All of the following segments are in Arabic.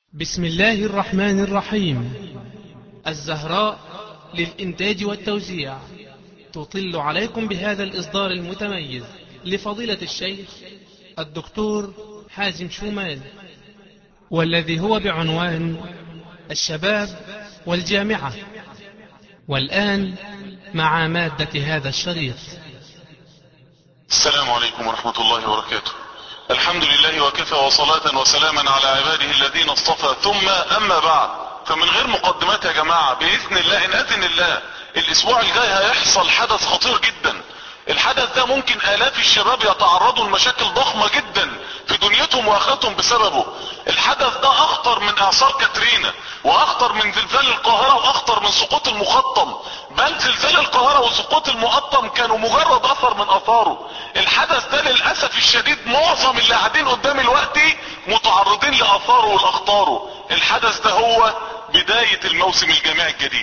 بسم الله الرحمن الرحيم. الزهراء للإنتاج والتوزيع تطل عليكم بهذا الإصدار المتميز لفضيلة الشيخ الدكتور حازم شومان، والذي هو بعنوان الشباب والجامعة. والآن مع مادة هذا الشريط. السلام عليكم ورحمة الله وبركاته. الحمد لله وكفى، وصلاة وسلاما على عباده الذين اصطفى، ثم أما بعد. فمن غير مقدمات يا جماعة، بإذن الله إن أذن الله الأسبوع الجاي هيحصل حدث خطير جدا. الحدث ده ممكن آلاف الشباب يتعرضوا لمشاكل ضخمة جدا في دنيتهم وآخرتهم بسببه. الحدث ده أخطر من إعصار كاترينا، وأخطر من زلزال القاهرة، وأخطر من سقوط المقطم. بل زلزال القاهرة وسقوط المقطم كانوا مجرد أثر من أثاره. الحدث ده للأسف الشديد معظم اللي قاعدين قدام الوقت متعرضين لأثاره والأخطاره. الحدث ده هو بداية الموسم الجامعي الجديد.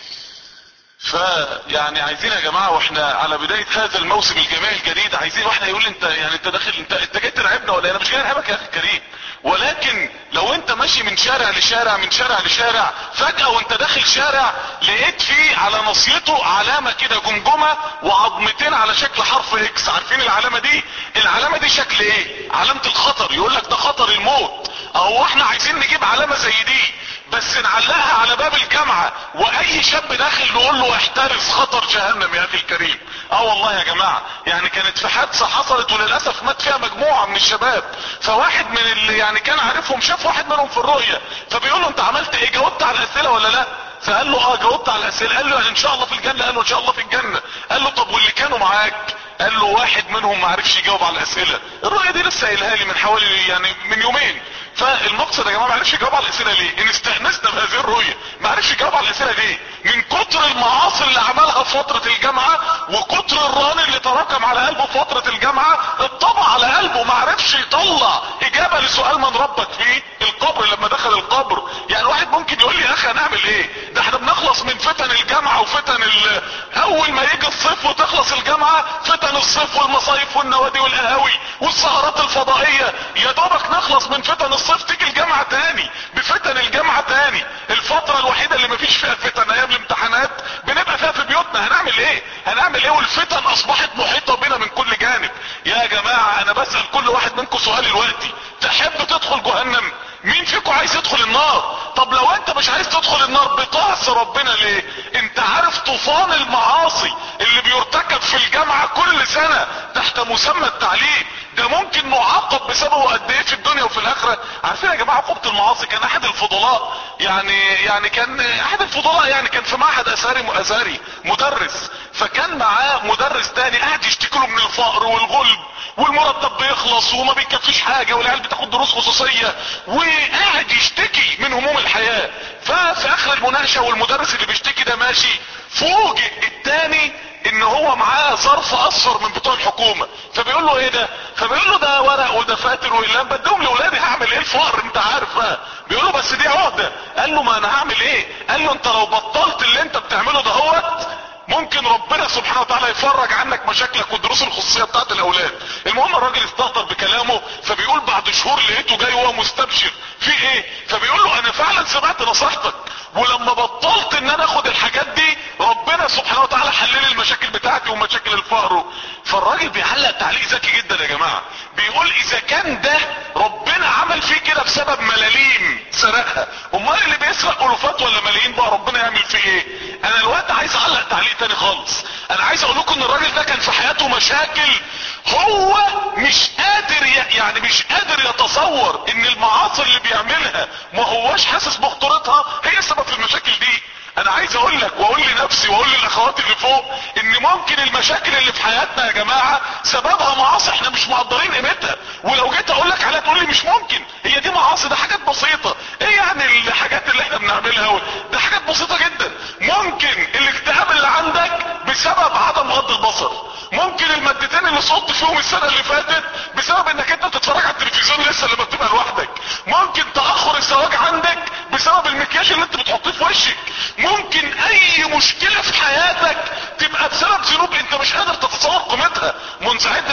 فيعني عايزين يا جماعة واحنا على بداية هذا الموسم الجامعي الجديد، عايزين واحنا يقول انت يعني انت داخل انت جاي ترعبنا ولا؟ انا مش جاي ارعبك يا اخي الكريم، ولكن لو انت ماشي من شارع لشارع من شارع لشارع، فجأة وانت داخل شارع لقيت فيه على نصيته علامة كده جمجمة وعظمتين على شكل حرف اكس. عارفين العلامة دي؟ العلامة دي شكل ايه؟ علامة الخطر. يقول لك ده خطر الموت. اهو احنا عايزين نجيب علامة زي دي بس نعلقها على باب الجامعة، واي شاب داخل نقول له احترس خطر جهنم يا اخي الكريم. والله يا جماعة، يعني كانت في حادثة حصلت وللأسف مات فيها مجموعة من الشباب. فواحد من اللي يعني كان عارفهم شاف واحد منهم في الرؤية، فبيقول له انت عملت ايه؟ جاوبت على الاسئلة ولا لا؟ فقال له جاوبت على الاسئلة. قال له يعني ان شاء الله في الجنة؟ قال له ان شاء الله في الجنة. قال له طب واللي كانوا معاك؟ قال له واحد منهم ما عرفش يجاوب على الاسئلة. الرؤية دي لسه قايلها لي من حوالي يعني من يومين. فالمقصد يا جماعه، ما عرفش يجاوب على الاسئله ليه؟ ان استأنسنا بهذه الرؤيه. ما عرفش يجاوب على الاسئله ليه؟ من كتر المعاصي اللي عملها في فتره الجامعه، وكتر الران اللي تراكم على قلبه في فتره الجامعه، اتطبع على قلبه. ما عرفش يطلع اجابه لسؤال من ربك في القبر لما دخل القبر. يعني واحد ممكن يقول لي يا اخي هنعمل ايه؟ ده احنا بنخلص من فتن الجامعه وفتن اول ما يجي الصيف وتخلص الجامعه، فتن الصيف والمصايف والنوادي والقهاوي والسهرات الفضائيه. يا دوبك نخلص من فتن الصيف تيجي الجامعة تاني بفتن الجامعة تاني. الفترة الوحيدة اللي مفيش فيها فتن ايام الامتحانات، بنبقى فيها في بيوتنا. هنعمل ايه؟ هنعمل ايه والفتن اصبحت محيطة بنا من كل جانب؟ يا جماعة انا بسأل كل واحد منكم سؤال دلوقتي: تحب تدخل جهنم؟ مين فيكم عايز يدخل النار؟ طب لو انت مش عايز تدخل النار بتعصي ربنا ليه؟ انت عارف طوفان المعاصي اللي بيرتكب في الجامعة كل سنة تحت مسمى التعليم ده ممكن نعاقب بسببه قد ايه في الدنيا وفي الاخرة؟ عارفين يا جماعة عقوبة المعاصي؟ كان احد الفضلاء كان في معهد ازهري مدرس، فكان معاه مدرس تاني قاعد يشتكي له من الفقر والغلب، والمرتب بيخلص وما بيكفيش حاجة، والعيال بتاخد دروس خصوصية، وقاعد يشتكي من هموم الحياة. ففي اخر المناقشة والمدرس اللي بيشتكي ده ماشي، فوجئ التاني ان هو معاه ظرف اصفر من بتوع الحكومة. فبيقول له ايه ده؟ فبيقول له ده ورق ودفاتر واقلام بديهم لاولادي، هعمل ايه؟ الفقر انت عارف بقى. بيقول له بس دي عهدة. قال له ما انا هعمل ايه؟ قال له انت لو بطلت اللي انت بتعمله دهوت ممكن ربنا سبحانه وتعالى يفرج عنك مشاكلك والدروس الخصوصيه بتاعت الاولاد. المهم الراجل استهتر بكلامه، فبيقول بعد شهور لقيته جاي وهو مستبشر. في ايه؟ فبيقول له انا فعلا سمعت نصيحتك، ولما بطلت ان انا اخد الحاجات دي ربنا سبحانه وتعالى حل لي المشاكل بتاعتي ومشاكل الفقر. فالراجل بيعلق تعليق ذكي جدا يا جماعه، بيقول اذا كان ده ربنا عمل فيه كده بسبب ملاليم سرقها، امال اللي بيسرق الوفات ولا ملايين بقى ربنا يعمل فيه ايه؟ انا الوقت عايز اعلق تعليق تاني خالص. انا عايز اقول لكم ان الراجل ده كان في حياته مشاكل، هو مش قادر يعني مش قادر يتصور ان المعاصي اللي بيعملها ما هوش حاسس بخطورتها هي السبب في المشاكل دي. انا عايز اقول لك واقول لنفسي واقول للاخوات اللي فوق ان ممكن المشاكل اللي في حياتنا يا جماعة سببها معاصي احنا مش مقدرين قيمتها، ولو جيت اقول لك عليها تقول لي مش ممكن، هي دي معاصي؟ ده حاجات بسيطة. ايه يعني الحاجات اللي احنا بنعملها ده حاجات بسيطة جدا. ممكن الاكتئاب اللي عندك بسبب عدم غض البصر، ممكن المادتين اللي صوت فيهم السنة اللي فاتت بسبب انك انت بتتفرج على التلفزيون لسه لما بتبقى لوحدك، ممكن تأخر الزواج عندك بسبب المكياج اللي انت بتحطيه في وشك، ممكن اي مشكلة في حياتك تبقى بسبب ذنوب انت مش قادر تتصور قيمتها. منذ عدة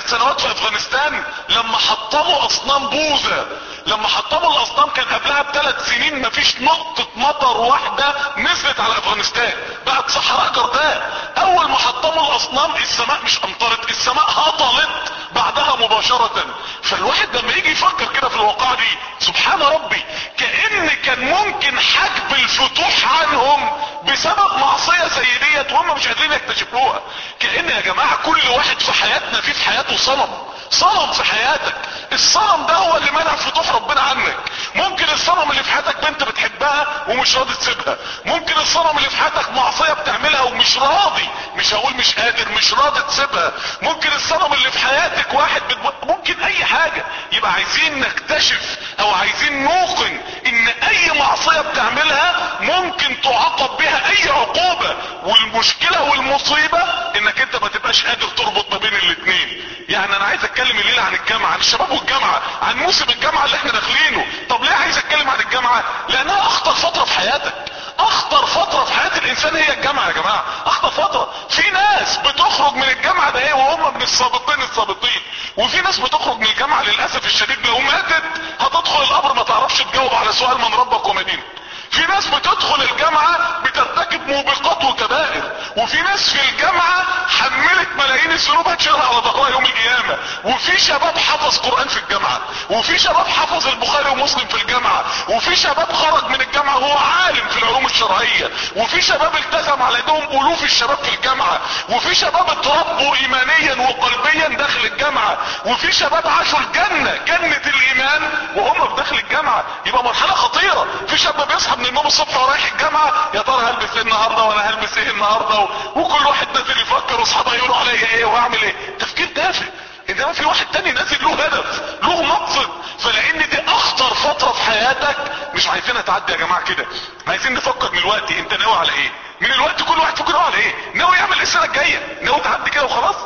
سنوات في افغانستان لما حطموا اصنام بوذا. لما حطموا الاصنام كان قبلها ب3 سنين مفيش نقطة مطر واحدة نزلت على افغانستان، بقت صحراء جرداء. اول ما حطموا الاصنام السماء مش امطرت، السماء هطلت بعدها مباشرة. فالواحد لما يجي يفكر كده في الواقعة دي سبحان ربي، كان ممكن حجب الفتوح عنهم بسبب معصية زي ديت وهم مش قادرين يكتشفوها. كأن يا جماعة كل واحد في حياتنا في حياته صنم في حياتك. الصنم ده هو اللي منع فتوح ربنا عنك. ممكن الصنم اللي في حياتك بنت بتحبها ومش راضي تسيبها، ممكن الصنم اللي في حياتك معصية بتعملها ومش راضي، مش هقول مش قادر، مش راضي تسيبها. ممكن الصنم اللي في حياتك واحد ممكن اي حاجة. يبقى عايزين نكتشف او عايزين نوقن ان اي معصية بتعملها ممكن تعاقب بها اي عقوبة، والمشكلة والمصيبة انك انت ما تبقاش قادر تربط ما بين الاتنين. يعني انا عايز اتكلم الليلة عن الجامعة، عن الشباب والجامعة، عن موسم الجامعة اللي احنا داخلينه. طب ليه عايز اتكلم عن الجامعة؟ لانها اخطر فترة في حياتك. اخطر فترة في حياة الانسان هي الجامعة يا جماعة، اخطر فترة. في ناس بتخرج من الجامعة ده ايه وهم من السابقين، وفي ناس بتخرج من الجامعة للاسف الشديد لو ماتت هتدخل القبر ما تعرفش تجاوب على سؤال من ربك ومدينك. في ناس بتدخل الجامعة بترتكب موبقات وكبائر، وفي ناس في الجامعة حملت ملايين الذنوب هتشيلها على ظهرها يوم القيامة. وفي شباب حفظ قرآن في الجامعة، وفي شباب حفظ البخاري ومسلم في الجامعة، وفي شباب خرج من الجامعة وهو عالم في العلوم الشرعية، وفي شباب التزم على ايدهم الوف الشباب في الجامعة، وفي شباب اتربوا ايمانيا وقلبيا داخل الجامعة، وفي شباب عاشوا الجنة، جنة الايمان وهم في داخل الجامعة. يبقى مرحلة خطيرة. في شاب بيصحى من النوم الصبح ورايح الجامعة، يا ترى هلبس ايه النهارده وانا هلبس ايه النهارده، وكل واحد نازل يفكر واصحابه يقولوا عليا ايه واعمل ايه. تفكير تافه. انما في واحد تاني نازل له هدف، له مقصد. فلان دي اخطر فترة في حياتك مش عايزينها تعدي يا جماعة كده. عايزين نفكر من الوقت انت ناوي على ايه، من الوقت كل واحد فيكم ناوي على ايه، ناوي يعمل ايه السنة الجاية، ناوي تعدي كده وخلاص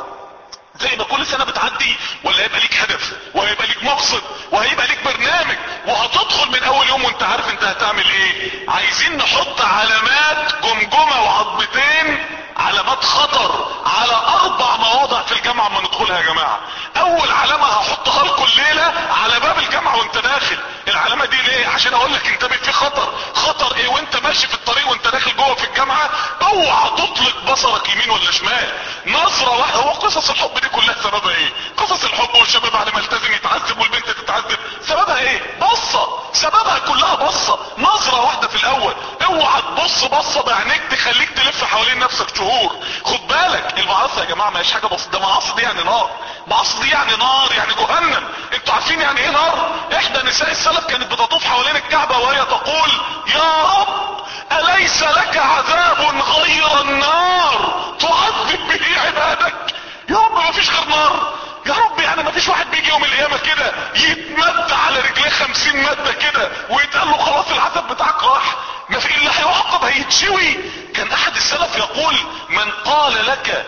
زي ما كل سنة بتعدي، ولا هيبقى ليك هدف وهيبقى ليك مقصد وهيبقى ليك برنامج وهتدخل من اول يوم وانت عارف انت هتعمل ايه. عايزين نحط علامات جمجمة وعضمتين، علامات خطر على 4 مواضع في الجامعة اما ندخلها يا جماعة. اول علامة هحطها لكم الليلة على باب الجامعة وانت داخل. العلامة دي ليه؟ عشان اقول لك انتبه في خطر. خطر ايه؟ وانت ماشي في الطريق وانت داخل جوه في الجامعة اوعى تطلق بصرك يمين ولا شمال. نظرة واحدة. هو قصص الحب دي كلها سببها ايه؟ قصص الحب والشباب بعد ما التزم يتعذب والبنت تتعذب، سببها ايه؟ بصة. سببها كلها بصة. نظرة واحدة في الاول. اوعى تبص بصة بعينيك تخليك تلف حوالين نفسك شهور. خد بالك المعاصي يا جماعة ما هيش حاجة بسيطة. ده معاصي دي يعني نار. معاصي دي يعني نار، يعني جهنم. انتوا عارفين يعني ايه نار؟ احدى نساء السلف كانت بتطوف حوالين الكعبة وهي تقول يا رب اليس لك عذاب غير النار تعذب به عبادك. يا رب ما فيش غير نار. يا رب يعني ما فيش واحد بيجي يوم القيامة كده يتمد على رجليه 50 مادة كده ويتقال له خلاص العذاب بتاعك راح. ما في اللي هيعاقب هيتشوي. كان احد السلف يقول من قال لك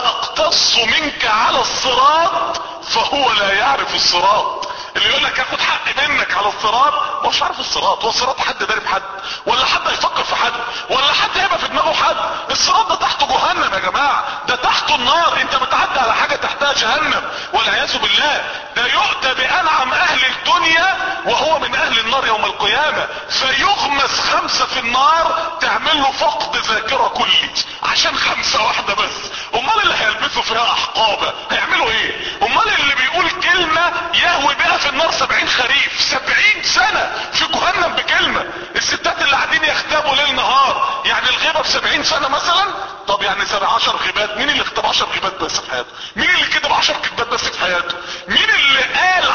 ساقتص منك على الصراط فهو لا يعرف الصراط. اللي يقول لك هاخد حق منك على الصراط هو مش عارف الصراط. هو الصراط حد دارب حد ولا حد هيفكر في حد ولا حد هيبقى في دماغه حد؟ الصراط ده تحته جهنم يا جماعة، ده تحته النار. انت بتعدي على حاجة تحتها جهنم والعياذ بالله. ده يؤتى بانعم اهل الدنيا وهو من اهل النار يوم القيامة فيغمس 5 في النار تعمل له فقد ذاكرة كلي عشان 5 واحدة بس. امال اللي هيلبسوا فيها احقابة هيعملوا ايه؟ امال اللي بيقول كلمة يهوي بها في النار 70 خريف 70 سنة في جهنم بكلمة. الستات اللي قاعدين يختبوا ليل نهار يعني الغيبة ب70 سنة مثلا. طب يعني 10 غيبات. مين اللي اختب 10 غيبات بس في حياته؟ مين اللي كتب 10 كتابات بس في حياته؟ مين اللي قال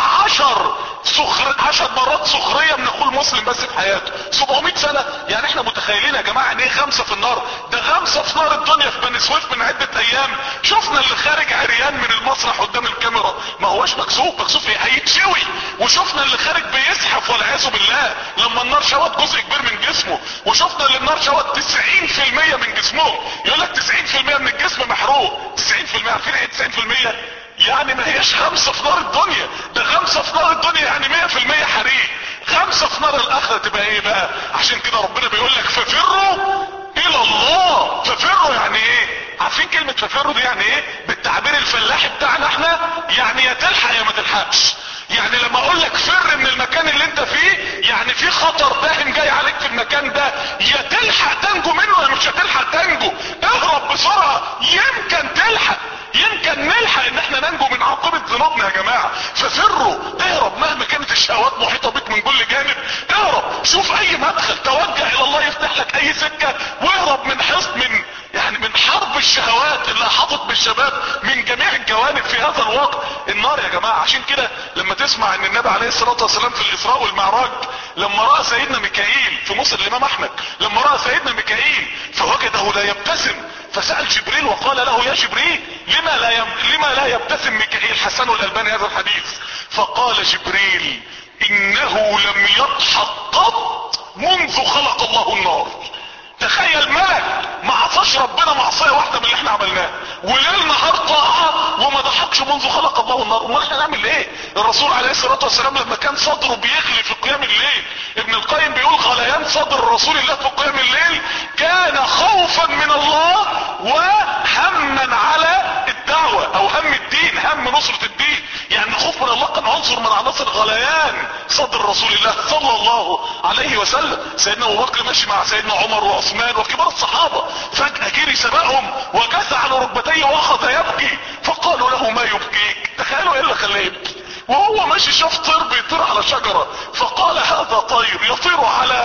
10 مرات سخرية من اخوه المسلم بس في حياته؟ 700 سنة. يعني احنا متخيلين يا جماعة ان ايه 5 في النار؟ ده 5 في نار الدنيا في بني سويف من عدة ايام. شفنا اللي خارج عريان من المسرح قدام الكاميرا ما هوش مكسوف ايه؟ هيتشوي. وشفنا اللي خارج بيزحف والعياذ بالله لما النار شوت جزء كبير من جسمه. وشفنا اللي النار شوت 90% من جسمه. يقول لك 90% من الجسم محروق. 90% عارفين ايه 90%؟ يعني ما هيش 5 في نار الدنيا، ده 5 في نار الدنيا يعني 100% حريق. 5 في نار الاخرة تبقى ايه بقى؟ عشان كده ربنا بيقول لك ففروا الى الله. ففروا يعني ايه؟ عارفين كلمة ففروا دي يعني ايه بالتعبير الفلاحي بتاعنا احنا؟ يعني تلحقش. يعني لما اقول لك فر من المكان اللي انت فيه، يعني في خطر داهم جاي عليك في المكان ده، يا تلحق تنجو منه يا مش هتلحق تنجو. اهرب بسرعة يمكن تلحق، يمكن نلحق ان احنا ننجو من عاقبة ذنوبنا يا جماعة. ففروا، اهرب مهما كانت الشهوات محيطة بك من كل جانب. اهرب، شوف اي مدخل، توجه الى الله يفتح لك اي سكة، واهرب من حصن من حرب الشهوات اللي احاطت بالشباب من جميع الجوانب في هذا الوقت. النار يا جماعة. عشان كده لما تسمع ان النبي عليه الصلاة والسلام في الاسراء والمعراج لما رأى سيدنا ميكائيل في مسند الامام احمد، لما رأى سيدنا ميكائيل فوجده لا يبتسم، فسأل جبريل وقال له يا جبريل لما لا يبتسم ميكائيل؟ حسنه الالباني هذا الحديث. فقال جبريل انه لم يضحك قط منذ خلق الله النار. تخيل ملك ما عصاش ربنا معصيه واحده من اللي احنا عملناه، وليل نهار طاعه وما ضحكش منذ خلق الله النار. امال احنا نعمل ايه؟ الرسول عليه الصلاه والسلام لما كان صدره بيغلي في قيام الليل، ابن القيم بيقول غليان صدر رسول الله في قيام الليل كان خوفا من الله وهما على الدعوه او هم الدين، هم نصره الدين. يعني الخوف من الله كان عنصر من عناصر غليان صدر رسول الله صلى الله عليه وسلم. سيدنا ابو بكر ماشي مع سيدنا عمر وعثمان وكبار الصحابه، فجأة جري سبقهم وجث على ركبتيه واخذ يبكي، فقالوا له ما يبكيك؟ تخيلوا ايه اللي خلاه يبكي وهو ماشي، شاف طير بيطير على شجرة فقال هذا طير يطير على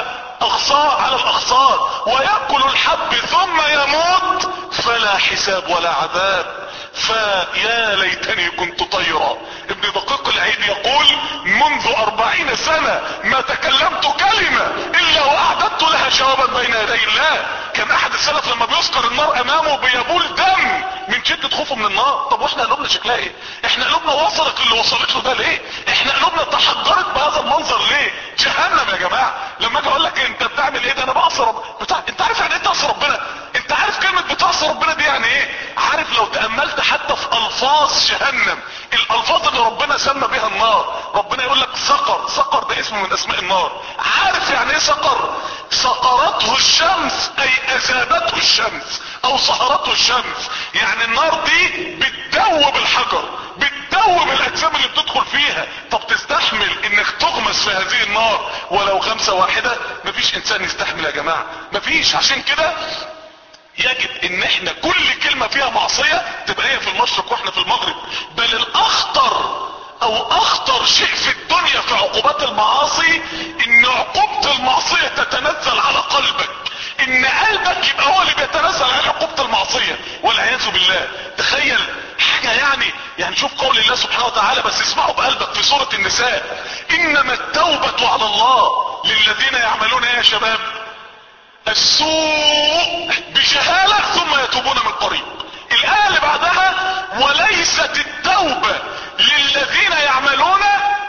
الاغصان ويأكل الحب ثم يموت فلا حساب ولا عذاب، فيا ليتني كنت طيرا. ابن دقيق العيد يقول منذ 40 سنة ما تكلمت كلمة الا واعددت لها جوابا بين يدي الله. كان احد السلف لما بيذكر النار امامه بيبول دم من شدة خوفه من النار. طب واحنا قلوبنا شكلها ايه؟ احنا قلوبنا وصلت اللي وصلت له ده ليه؟ احنا قلوبنا تحجرت بهذا المنظر ليه؟ جهنم يا جماعة. لما اجي اقول لك انت بتعمل ايه؟ ده انا بعصي انت عارف يعني ايه تعصي ربنا؟ انت عارف كلمة بتعصي ربنا دي يعني ايه؟ عارف لو تأملت حتى في الفاظ جهنم، الالفاظ اللي ربنا سمى بها النار، ربنا يقول لك سقر، سقر ده اسم من اسماء النار. عارف يعني ايه سقر؟ سقرته الشمس اي اذابته الشمس او سهرته الشمس. يعني النار دي بتدوب الحجر، بتدوب الاجسام اللي بتدخل فيها. طب تستحمل انك تغمس في هذه النار ولو غمسة واحدة؟ مفيش انسان يستحمل يا جماعة، مفيش. عشان كده يجب ان احنا كل كلمة فيها معصية تبقى هي في المشرق واحنا في المغرب. بل اخطر شيء في الدنيا في عقوبات المعاصي ان عقوبة المعصية تتنزل على قلبك، ان قلبك يبقى هو اللي بيتنزل على عقوبة المعصية والعياذ بالله. تخيل حاجة يعني شوف قول الله سبحانه وتعالى، بس اسمعوا بقلبك في سورة النساء: انما التوبة على الله للذين يعملون يا شباب السوء بجهالة ثم يتوبون من قريب. الآية اللي بعدها: وليست التوبة للذين يعملون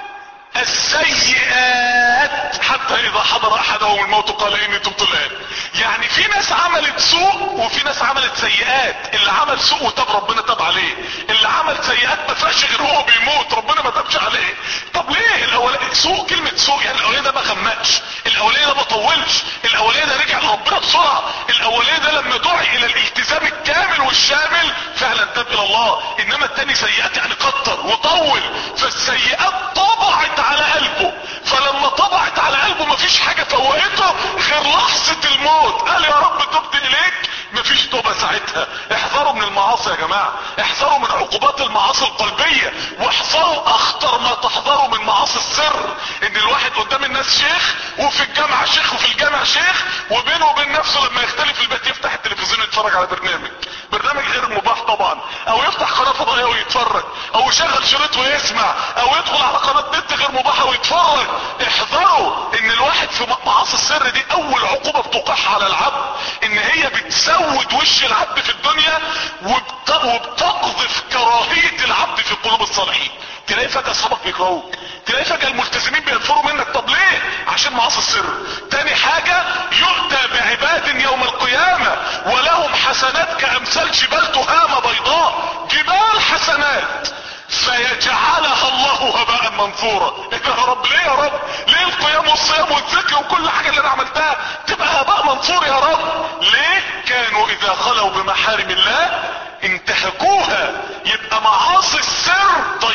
السيئات حتى اذا حضر احدهم الموت قال اني تبت الان. يعني في ناس عملت سوء وفي ناس عملت سيئات. اللي عمل سوء وتاب ربنا تاب عليه، اللي عمل سيئات ما فيهاش غير هو بيموت ربنا ما تابش عليه. طب ليه الاولاني سوء؟ كلمة سوء يعني الاولاني ده ما غمقش، الاولاني ده ما طولش، الاولاني ده رجع لربنا بسرعة، الاولاني ده لما دعي الى الالتزام الكامل والشامل فعلا تاب الى الله. انما التاني سيئات يعني كتر وطول، فالسيئات طبعت على قلبه، فلما طبعت على قلبه مفيش حاجة فوقته غير لحظة الموت. قال يا رب تبت اليك، مفيش توبة ساعتها. احذروا من المعاصي يا جماعة، احذروا من عقوبات المعاصي القلبية، واحذروا اخطر ما تحذروا من معاصي السر. ان الواحد قدام الناس شيخ وفي الجامعة شيخ وفي الجامع شيخ، وبينه وبين نفسه لما يختلف البيت يفتح التلفزيون يتفرج على برنامج غير مباح طبعا، او يفتح قناة فضائية ويتفرج، او يشغل شريط ويسمع، او يدخل على قناة نت غير مباحة ويتفرج. احذروا ان الواحد في معاصي السر دي اول عقوبة بتوقعها على العبد ان هي بتسود وش العبد في الدنيا وبتقذف كراهية العبد في قلوب الصالحين. تلاقي فجأة اصحابك بيكرهوك، تلاقي فجأة الملتزمين بينفروا منك. طب ليه؟ عشان معاصي السر. تاني حاجة: يؤتى بعباد يوم القيامة ولهم حسنات كامثال جبال تهامة بيضاء، جبال حسنات، فيجعلها الله هباء منثورا. ايه يا رب؟ ليه يا رب؟ ليه القيام والصيام والذكر وكل حاجة اللي انا عملتها تبقى هباء منثور يا رب؟ ليه؟ كانوا اذا خلوا بمحارم الله انتهكوها. يبقى معاصي السر ضيعت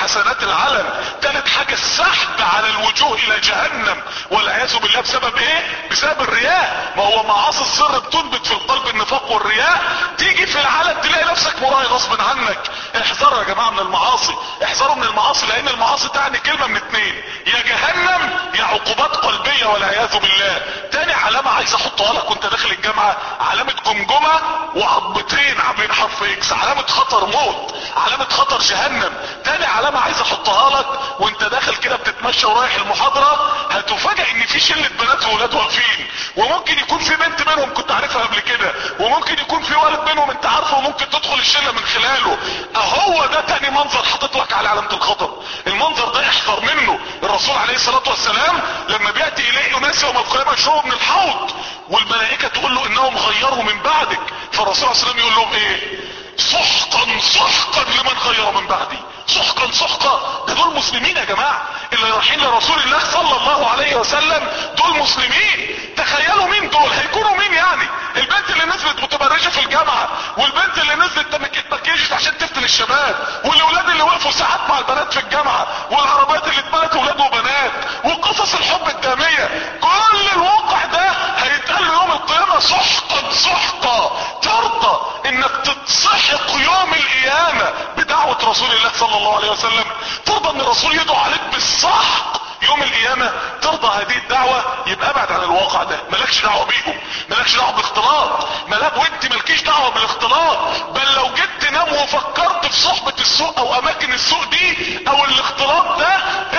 حسنات العلن. تالت حاجة السحب على الوجوه الى جهنم والعياذ بالله. بسبب ايه؟ بسبب الرياء. ما هو معاصي السر بتنبت في القلب النفاق والرياء، تيجي في العلن تلاقي نفسك مراهي غصب عنك. احذروا يا جماعة من المعاصي، احذروا من المعاصي، لان المعاصي تعني كلمة من اتنين: يا جهنم يا عقوبات قلبية والعياذ بالله. تاني علامة عايز احطها لك وانت داخل الجامعة: علامة جمجمة وعضمتين عاملين حرف اكس، علامة خطر موت، علامة خطر جهنم. تاني علامة عايز احطها لك وانت داخل كده بتتمشى ورايح المحاضرة: هتفاجئ ان في شلة بنات وولاد واقفين، وممكن يكون في بنت منهم كنت عارفها قبل كده، وممكن يكون في ولد منهم انت عارفه وممكن تدخل الشلة من خلاله. اهو ده تاني منظر حاطط لك على علامة الخطر. المنظر ده احذر منه. الرسول عليه الصلاة والسلام لما بيأتي اليه اناس يوم القيامة يشربوا من الحوض، والملائكة تقول له انهم غيروا من بعدك، فالرسول عليه الصلاة والسلام يقول لهم ايه؟ سحقا سحقا لمن غير من بعدي. سحقا سحقا، ده دول مسلمين يا جماعة اللي رايحين لرسول الله صلى الله عليه وسلم، دول مسلمين. تخيلوا مين دول، هيكونوا مين يعني؟ البنت اللي نزلت متبرجة في الجامعة، والبنت اللي نزلت اتمكيجت عشان تفتن الشباب، والاولاد اللي وقفوا ساعات مع البنات في الجامعة، والعربيات اللي اتملت ولاد وبنات، وقصص الحب الدامية. كل الواقع ده هيتقال يوم القيامة سحقا سحقا. ترضى انك تتسحق يوم القيامة بدعوة رسول الله صلى الله عليه وسلم؟ ترضى ان الرسول يدعو عليك بالسحق يوم القيامة؟ ترضى هذه الدعوة؟ يبقى ابعد عن الواقع ده، مالكش دعوة بيهم، مالكش دعوة بالاختلاط، ملاك وانت مالكيش دعوة بالاختلاط. بل لو جيت تنام وفكرت في صحبة السوق او اماكن السوق دي او الاختلاط ده،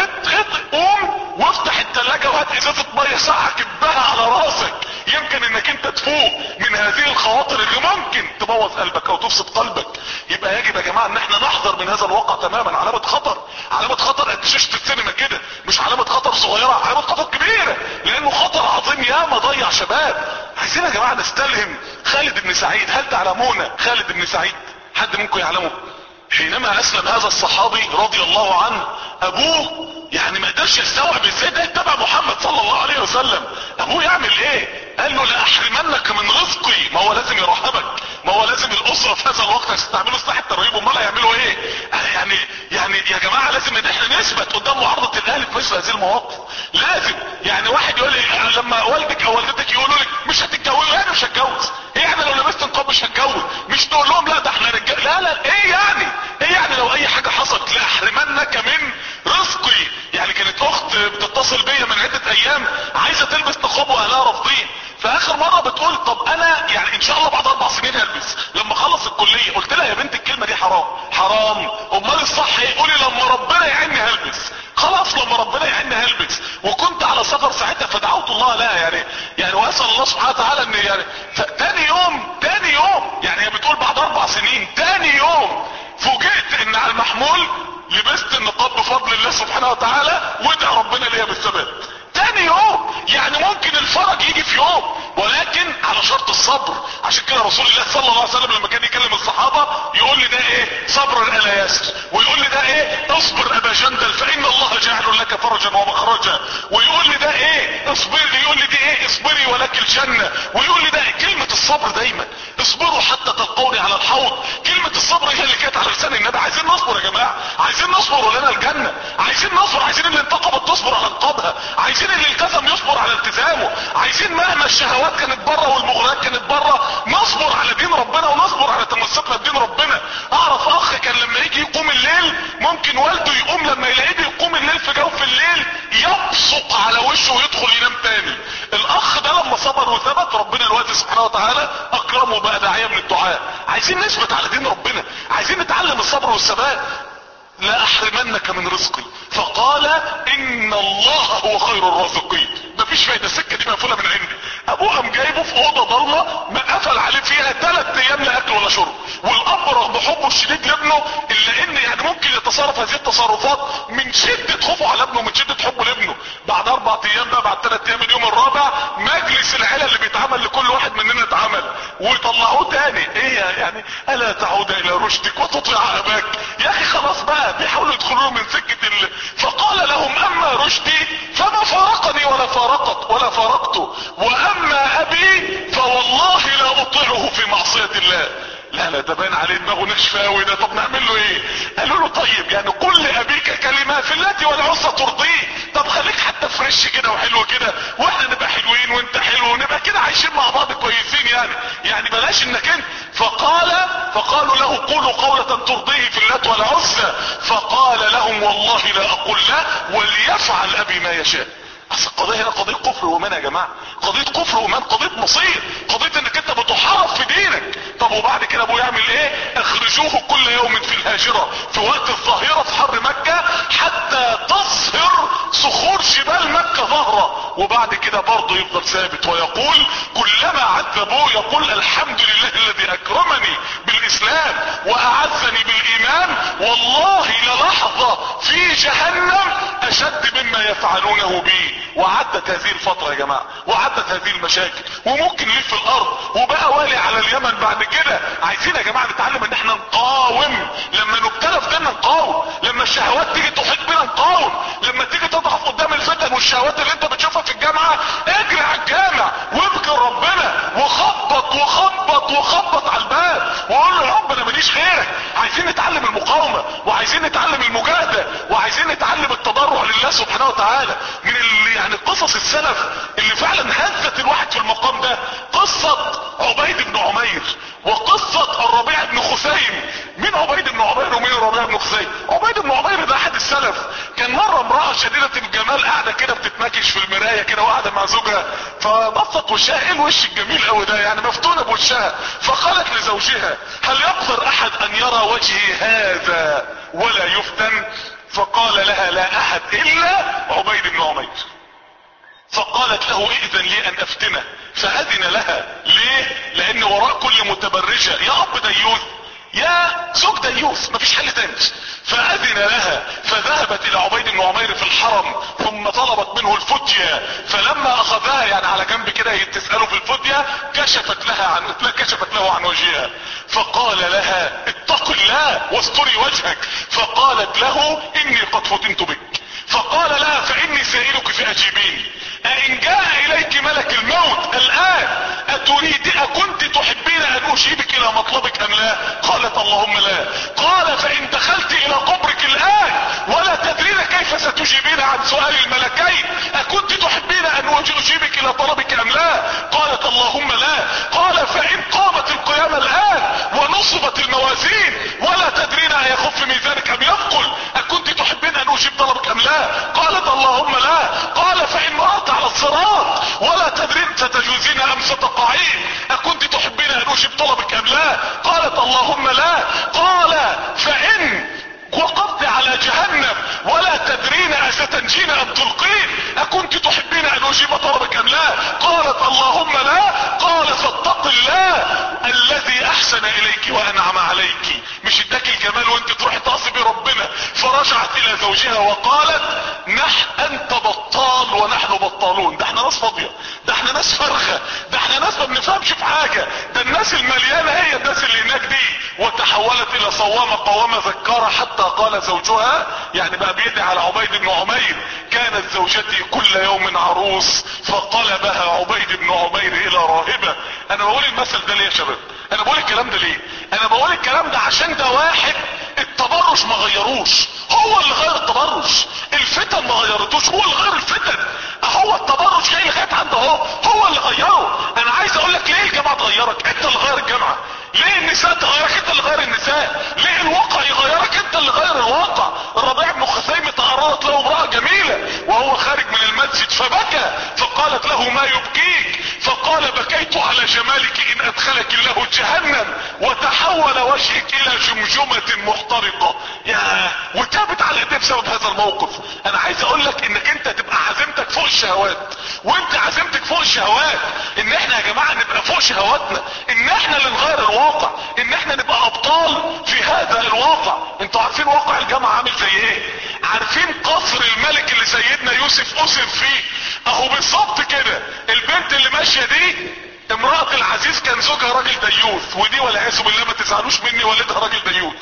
قوم وافتح التلاجة وهات ازازة مية ساقعة كبها على راسك، يمكن انك انت تفوق من هذه الخواطر اللي ممكن تبوظ قلبك او تفسد قلبك. يبقى يجب يا جماعة ان احنا نحذر من هذا الواقع تماما. علامة خطر، علامة خطر قد شاشة السينما كده، مش علامة خطر صغيرة، علامة خطر كبيرة، لانه خطر عظيم ياما ضيع شباب. عايزين يا جماعة نستلهم خالد بن سعيد. هل تعلمون خالد بن سعيد؟ حد منكم يعلمه؟ حينما اسلم هذا الصحابي رضي الله عنه، ابوه يعني ما قدرش يستوعب ازاي ده يتبع محمد صلى الله عليه وسلم. ابوه يعمل ايه؟ قال له: لا احرمنك من رزقي. ما هو لازم يرحبك، ما هو لازم الاسره في هذا الوقت هتستعملوا سلاح الترهيب، امال هيعملوا ايه؟ يعني يا جماعه لازم ان احنا نثبت قدام معارضه الاهل في مثل هذه المواقف. لازم يعني واحد يقول لي لما والدك او والدتك يقولوا لك مش هتتجوزوا، يعني مش هتجوز ايه؟ يعني لو لبست نقاب مش هتجوز؟ مش تقول لهم لا ده احنا رجال؟ لا ايه يعني؟ ايه يعني لو اي حاجه حصلت؟ لا احرمنك من رزقي. يعني كانت اخت بتتصل بيا من عدة ايام عايزة تلبس نقاب واهلها رافضين، فاخر مرة بتقول: طب انا يعني ان شاء الله بعد 4 سنين هلبس لما اخلص الكلية. قلت لها: يا بنت الكلمة دي حرام. حرام؟ امال الصح ايه؟ قولي لما ربنا يعيني هلبس. خلاص لما ربنا يعيني هلبس. وكنت على سفر ساعتها فدعوت الله لها يعني واسأل الله سبحانه وتعالى ان يعني تاني يوم يعني هي بتقول بعد 4 سنين، تاني يوم فوجئت ان على المحمول لبست النقاب بفضل الله سبحانه وتعالى، وادعى ربنا ليا بالثبات. تاني يوم يعني ممكن الفرج يجي في يوم، ولكن على شرط الصبر. عشان كده رسول الله صلى الله عليه وسلم لما كان يكلم الصحابة يقول لي ده ايه؟ صبر آل ياسر. ويقول لي ده ايه؟ اصبر ابا جندل فان الله جعل لك فرجا ومخرجا. ويقول لي ده ايه؟ اصبري. يقول لي دي ايه؟ اصبري ولك الجنة. ويقول لي ده كلمة الصبر دايما: اصبروا حتى تلقوني على الحوض. كلمة الصبر هي اللي كانت على لسان النبي. عايزين نصبر يا جماعة، عايزين نصبر ولنا الجنة، عايزين نصبر، عايزين اللي انتقبت تصبر على انقاذها، عايزين اللي التزم يصبر على التزامه، عايزين مهما الشهوات كانت بره والمغريات كانت بره نصبر على دين ربنا ونصبر على تمسكنا بدين ربنا. اعرف اخ كان لما يجي يقوم الليل ممكن والده يقوم لما يلاقيه بيقوم الليل في جوف الليل يبصق على وشه ويدخل ينام تاني. الاخ ده لما صبر وثبت ربنا الوقت سبحانه وتعالى اكرمه بقى داعية من الدعاء. عايزين نثبت على دين ربنا، عايزين نتعلم الصبر والثبات. لا احرمنك من رزقي. فقال: ان الله هو خير الرازقين. مفيش فايدة، السكة دي مقفولة من عندي. ابوه قام جايبه في اوضة ضلمة ما قفل عليه فيها 3 ايام لا اكل ولا شرب. والاب رغم حبه الشديد لابنه الا ان يعني ممكن يتصرف هذه التصرفات من شدة خوفه على ابنه، من شدة حبه لابنه. بعد 4 ايام بقى، بعد 3 ايام اليوم الرابع مجلس العيلة اللي بيتعمل لكل واحد مننا اتعمل ويطلعوه تاني. ايه يعني؟ الا تعود الى رشدك وتطيع اباك. يا اخي خلاص بقى بيحاولوا يدخلوا من سكة فقال لهم: اما رشدي فما فارقني ولا فارقته، واما ابي فوالله لا اطيعه في معصية الله. لا ده باين عليه دماغه ناشفه قوي ده. طب نعمل له ايه؟ قالوا له: طيب يعني قل لابيك وش كده وحلو كده، واحنا نبقى حلوين وانت حلو ونبقى كده عايشين مع بعض كويسين يعني بلاش انك انت. فقالوا له قولوا قولة ترضيه في اللات والعزى. فقال لهم والله لا اقول لا وليفعل ابي ما يشاء. بس القضية هنا قضية كفر وإيمان يا جماعة، قضية كفر وإيمان، قضية مصير، قضية انك انت بتحارب في دينك. طب وبعد كده ابوه يعمل ايه؟ اخرجوه كل يوم في الهاجرة في وقت الظهيرة في حر مكة حتى تصهر صخور جبال مكة ظهرة. وبعد كده برضه يفضل ثابت ويقول كلما عذبوه يقول الحمد لله الذي اكرمني بالاسلام واعزني بالايمان، والله للحظة في جهنم اشد مما يفعلونه بي. وعدت هذه الفترة يا جماعة، وعدت هذه المشاكل، وممكن ليه في الارض وبقى والي على اليمن بعد كده. عايزين يا جماعة نتعلم ان احنا نقاوم، لما نبتلى في ديننا نقاوم، لما الشهوات تيجي تحيط بينا نقاوم، لما تيجي تضعف قدام الفتن والشهوات اللي انت بتشوفها في الجامعة اجري على الجامع واذكر ربنا وخبط وخبط وخبط على الباب وقول له يا رب انا ماليش غيرك. عايزين نتعلم المقاومة، وعايزين نتعلم المجاهدة، وعايزين نتعلم التضرع لله سبحانه وتعالى. من يعني قصص السلف اللي فعلا هزت الواحد في المقام ده قصة عبيد بن عمير وقصة الربيع بن خثيم. مين عبيد بن عمير ومين الربيع بن خثيم؟ عبيد بن عمير ده احد السلف. كان مرة امرأة شديدة الجمال قاعدة كده بتتمكش في المراية كده وقاعدة مع زوجها، فبصت وشها ايه الوش الجميل قوي ده، يعني مفتونة بوشها. فقالت لزوجها هل يقدر احد ان يرى وجهي هذا ولا يفتن؟ فقال لها لا احد الا عبيد بن عمير. فقالت له ائذن لي ان افتنه، فاذن لها. ليه؟ لان وراء كل متبرجة يا اب ديوث يا زوج ديوث، مفيش حل تاني. فاذن لها فذهبت الى عبيد بن عمير في الحرم ثم طلبت منه الفتية، فلما اخذها يعني على جنب كده تسأله في الفتية كشفت له عن وجهها. فقال لها اتق الله واستري وجهك. فقالت له اني قد فتنت بك. فقال لها فاني سائلك فاجيبيني، أإن جاء إليك ملك الموت الآن أكنت تحبين أن أجيبك إلى مطلبك أم لا؟ قالت اللهم لا. قال فإن دخلت إلى قبرك الآن ولا تدرين كيف ستجيبين عن سؤال الملكين أكنت تحبين أن أجيبك إلى طلبك أم لا؟ قالت اللهم لا. قال فإن قامت القيامة الآن ونصبت الموازين ولا تدرين أيخف ميزانك أم يثقل أكنت تحبين أن أجيب طلبك أم لا؟ قالت اللهم لا. قال فإن مررت على الصراط ولا تدرين ستجوزين ام ستقعين اكنت تحبين ان اجيب طلبك ام لا؟ قالت اللهم لا. قال فان وقفت على جهنم ولا تدرين استنجين ام تلقين اكنت تحبين ان اجيب طلبك ام لا؟ قالت اللهم لا. قال فاتق الله الذي احسن اليك وانعم عليك، مش اداك الجمال وانت تروحي تعصبي ربنا. فرجعت الى زوجها وقالت انت بطال ونحن بطالون. ده احنا ناس فاضية، ده احنا ناس فرخة، ده احنا ناس ما بنفهمش في حاجة، ده الناس المليانة هي الناس اللي هناك دي. وتحولت الى صوامة قوامة ذكارة حتى قال زوجها، يعني بقى بيدعي على عبيد بن عمير كانت زوجتي كل يوم عروس فقلبها عبيد بن عمير الى راهبة. انا بقول المثل ده ليه يا شباب؟ انا بقول الكلام ده ليه؟ انا بقول الكلام ده عشان ده واحد التبرج ما غيروش، هو اللي غير التبرج. الفتن ما غيرتوش، هو اللي غير الفتن. هو التبرج جاي لغايه عنده هو اللي غيره. انا عايز اقول لك ليه الجامعه تغيرك؟ انت اللي غير الجامعه. ليه النساء تغيرك؟ انت اللي غير النساء. ليه الواقع يغيرك؟ انت اللي غير الواقع. الربيع بن خثيم تعرضت له امرأة جميلة وهو خارج من المسجد فبكى، فقالت له ما يبكيك؟ فقال بكيت على جمالك ان ادخلك الله جهنم وتحول وجهك الى جمجمة محترقة. يا وتابت على ايديه بسبب هذا الموقف. انا عايز اقول لك انك انت تبقى عزيمتك فوق الشهوات، وانت عزيمتك فوق الشهوات، ان احنا يا جماعة نبقى فوق شهواتنا، ان احنا اللي نغير الواقع، ان احنا نبقى ابطال في هذا الواقع. انتوا عارفين واقع الجامعة عامل زي ايه؟ عارفين قصر الملك اللي سيدنا يوسف اسر فيه؟ اهو بالظبط كده. البنت اللي ماشية دي امرأة العزيز كان زوجها راجل ديوث، ودي والعياذ بالله ما تزعلوش مني والدها راجل ديوث.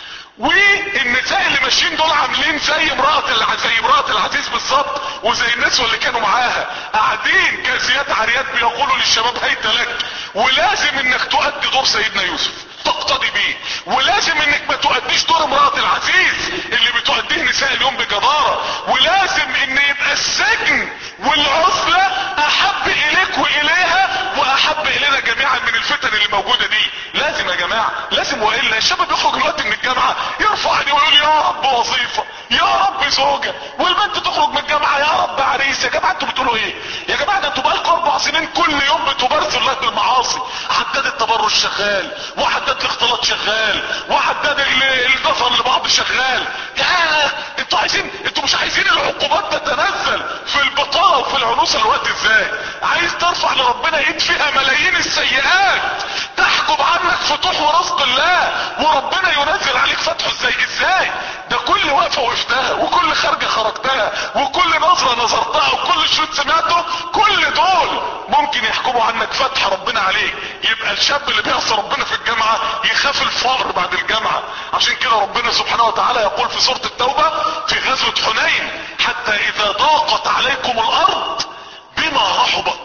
والنساء اللي ماشيين دول عاملين زي امرأة العزيز بالظبط، وزي النسوة اللي كانوا معاها قاعدين كاسيات عاريات بيقولوا للشباب هيت لك. ولازم انك تؤدي دور سيدنا يوسف تقتدي بيه، ولازم انك ما تؤديش دور امرأة العزيز اللي بتؤديه نساء اليوم بجدارة، ولازم ان يبقى السجن والعزلة احب اليك واليها واحب الينا جميعا من الفتن اللي موجودة دي. لازم يا جماعة لازم، والا الشاب بيخرج دلوقتي من الجامعة يرفع ايديه ويقول يا رب وظيفة، يا رب زوجة، والبنت تخرج من الجامعة يا رب عريس. يا جماعة انتوا بتقولوا ايه؟ يا جماعة ده انتوا بقالكم 4 سنين كل يوم بتبارزوا الله بالمعاصي. عداد التبرج شغال، وعداد الاختلاط شغال، وعداد النظر لبعض شغال. يا انتوا مش عايزين العقوبات تتنزل في البطالة وفي العنوسة الوقت ازاي؟ عايز ترفع لربنا ايد فيها ملايين السيئات تحجب عنك فتوح ورزق الله، وربنا ينزل عليك فتحه ازاي؟ ده كل وقفة وقفتها، وكل خارجة خرجتها، وكل نظرة نظرتها، وكل شريط سمعته، كل دول ممكن يحكموا عنك فتح ربنا عليك. يبقى الشاب اللي بيعصي ربنا في الجامعة يخاف الفقر بعد الجامعة. عشان كده ربنا سبحانه وتعالى يقول في سورة التوبة في غزوة حنين: حتى اذا ضاقت عليكم الارض بما رحبت.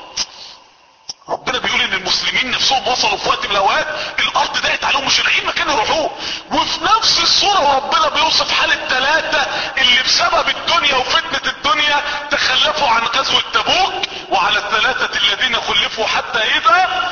ربنا بيقول ان المسلمين نفسهم وصلوا في وقت من الاوقات الارض ضاقت عليهم مش لاقيين مكان يروحوه. وفي نفس الصورة ربنا بيوصف حال الثلاثة اللي بسبب الدنيا وفتنة الدنيا تخلفوا عن غزوة تبوك: وعلى الثلاثة الذين خلفوا حتى اذا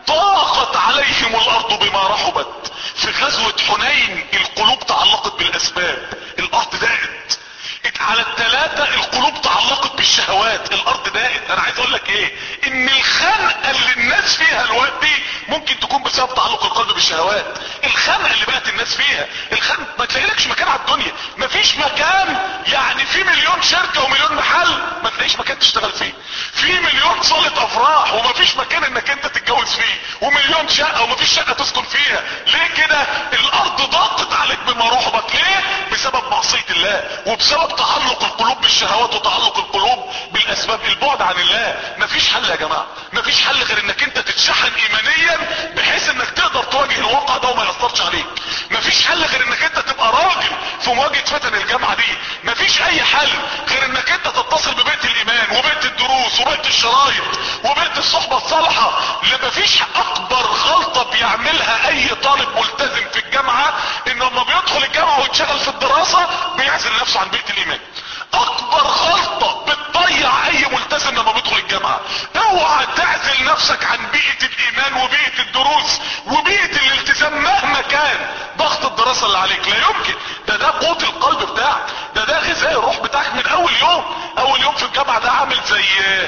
ضاقت عليهم الارض بما رحبت. في غزوة حنين القلوب تعلقت بالاسباب، الارض ضاقت. على الثلاثة القلوب تعلقت بالشهوات، الارض ضاقت. انا عايز اقول لك ايه؟ ان الخنقة اللي الناس فيها الوقت دي ممكن تكون بسبب تعلق القلب بالشهوات. الخنقة اللي بقت الناس فيها، الخنقة ما تلاقيلكش مكان على الدنيا، مفيش مكان. يعني في مليون شركة ومليون محل ما تلاقيش مكان تشتغل فيه، في مليون صالة افراح ومفيش مكان انك انت تتجوز فيه، ومليون شقة ومفيش شقة تسكن فيها. ليه كده؟ الارض ضاقت عليك بما رحبت. ليه؟ بسبب معصية الله، وبسبب تعلق القلوب بالشهوات، وتعلق القلوب بالاسباب، البعد عن الله. مفيش حل يا جماعة، مفيش حل غير انك انت تتشحن ايمانيا بحيث انك تقدر تواجه الواقع ده وما يأثرش عليك. مفيش حل غير انك انت تبقى راجل في مواجهة فتن الجامعة دي. مفيش اي حل غير انك انت تتصل ببيت الايمان وبيت الدروس وبيت الشرايط وبيت الصحبة الصالحة. مفيش اكبر غلطة بيعملها اي طالب ملتزم في الجامعة ان لما بيدخل الجامعة ويتشغل في الدراسة بيعزل نفسه عن بيئة الايمان. اكبر غلطة بتضيع اي ملتزم لما بيدخل الجامعة. اوعى تعزل نفسك عن بيئة الايمان وبيئة الدروس وبيئة الالتزام مهما كان ضغط الدراسة اللي عليك. لا يمكن. ده قوت القلب بتاعك، ده غذاء الروح بتاعك من اول يوم. اول يوم في الجامعة ده عامل زي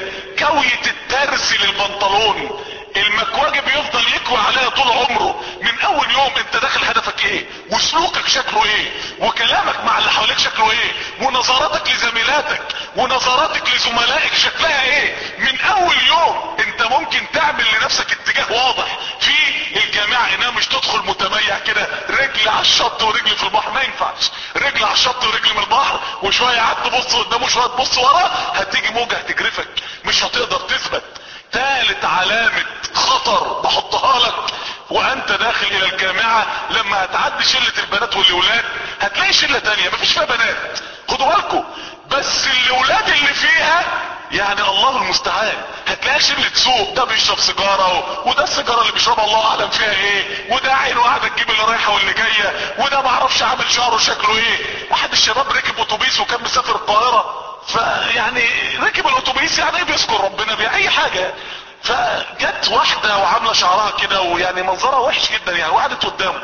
كوية الترس للبنطلون، المكواجي بيفضل يكوي عليها طول عمره. من اول يوم انت داخل هدفك ايه، وسلوكك شكله ايه، وكلامك مع اللي حواليك شكله ايه، ونظراتك لزميلاتك ونظراتك لزملائك شكلها ايه. من اول يوم انت ممكن تعمل لنفسك اتجاه واضح في الجامعة. انها مش تدخل متميع كده رجل على الشط ورجل في البحر، ما ينفعش. رجل على الشط ورجل من البحر، وشوية قاعد تبص قدامه وشوية تبص ورا، هتيجي موجة هتجرفك، مش هتقدر تثبت. ثالث علامة خطر بحطها لك وانت داخل الى الجامعة: لما هتعدي شلة البنات والاولاد هتلاقي شلة تانية مفيش فيها بنات، خدوا بالكم، بس الاولاد اللي فيها يعني الله المستعان هتلاقي شلة سوق، ده بيشرب سيجارة وده السيجارة اللي بيشربها الله اعلم فيها ايه، وده عينه قاعدة تجيب اللي رايحة واللي جاية، وده معرفش عامل شعره شكله ايه. واحد الشباب ركب اتوبيس وكان مسافر القاهرة، فيعني ركب الاتوبيس يعني ايه بيذكر ربنا باي حاجة، فجت واحدة وعاملة شعرها كده ويعني منظرها وحش جدا يعني، وقعدت قدامه.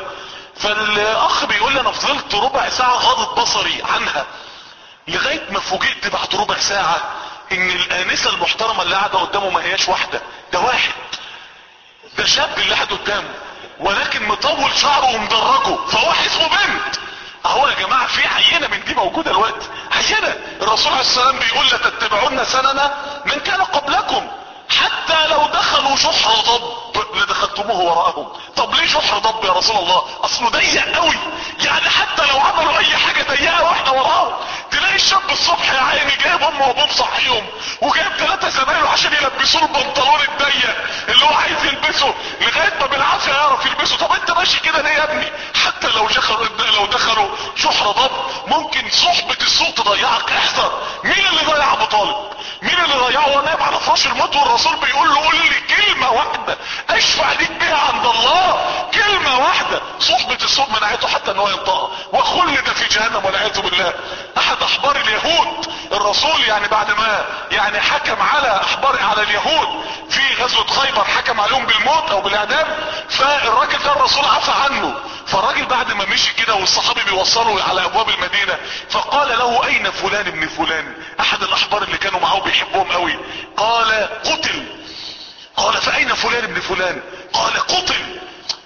فالاخ بيقول لي انا فضلت ربع ساعة غاضت بصري عنها لغاية ما فوجئت بعد ربع ساعة ان الانسة المحترمة اللي قاعدة قدامه ما هياش واحدة، ده واحد، ده شاب اللي قاعد قدامه ولكن مطول شعره ومدرجه، فهو اسمه بنت. اهو يا جماعة في عينة من دي موجودة الوقت، عينة. الرسول عليه السلام بيقول لتتبعون سنن من كان قبلكم حتى لو دخلوا جحر ضب لدخلتموه وراءهم. طب ليه جحر ضب يا رسول الله؟ اصله ضيق قوي، يعني حتى لو عملوا اي حاجة ضيقة واحنا وراهم. تلاقي الشاب الصبح يا عيني جايب امه وابوه صحيهم وجايب 3 زمايله عشان يلبسوه البنطلون الضيق اللي هو عايز يلبسه لغاية ما بالعافية يعرف يلبسه. طب انت ماشي كده ليه يا ابني؟ حتى لو دخلوا جحر ضب ممكن صحبة السوق تضيعك. احذر. مين اللي ضيع ابو طالب؟ مين اللي ضيعه وهو نايم على فراش الموت والرسول بيقول له قول لي كلمة واحدة اشفع ليك بيها عند الله، كلمة واحدة. صحبة السوق منعته حتى ان هو ينطقها وخلد في جهنم والعياذ بالله. احد احبار اليهود الرسول الرسول يعني بعد ما يعني حكم على احبار على اليهود في غزوة خيبر، حكم عليهم بالموت او بالاعدام، فالراجل ده الرسول عفى عنه. فالراجل بعد ما مشي كده والصحابي بيوصلوا على ابواب المدينة، فقال له اين فلان ابن فلان، احد الاحبار اللي كانوا معه بيحبهم قوي. قال قتل. قال فاين فلان ابن فلان؟ قال قتل.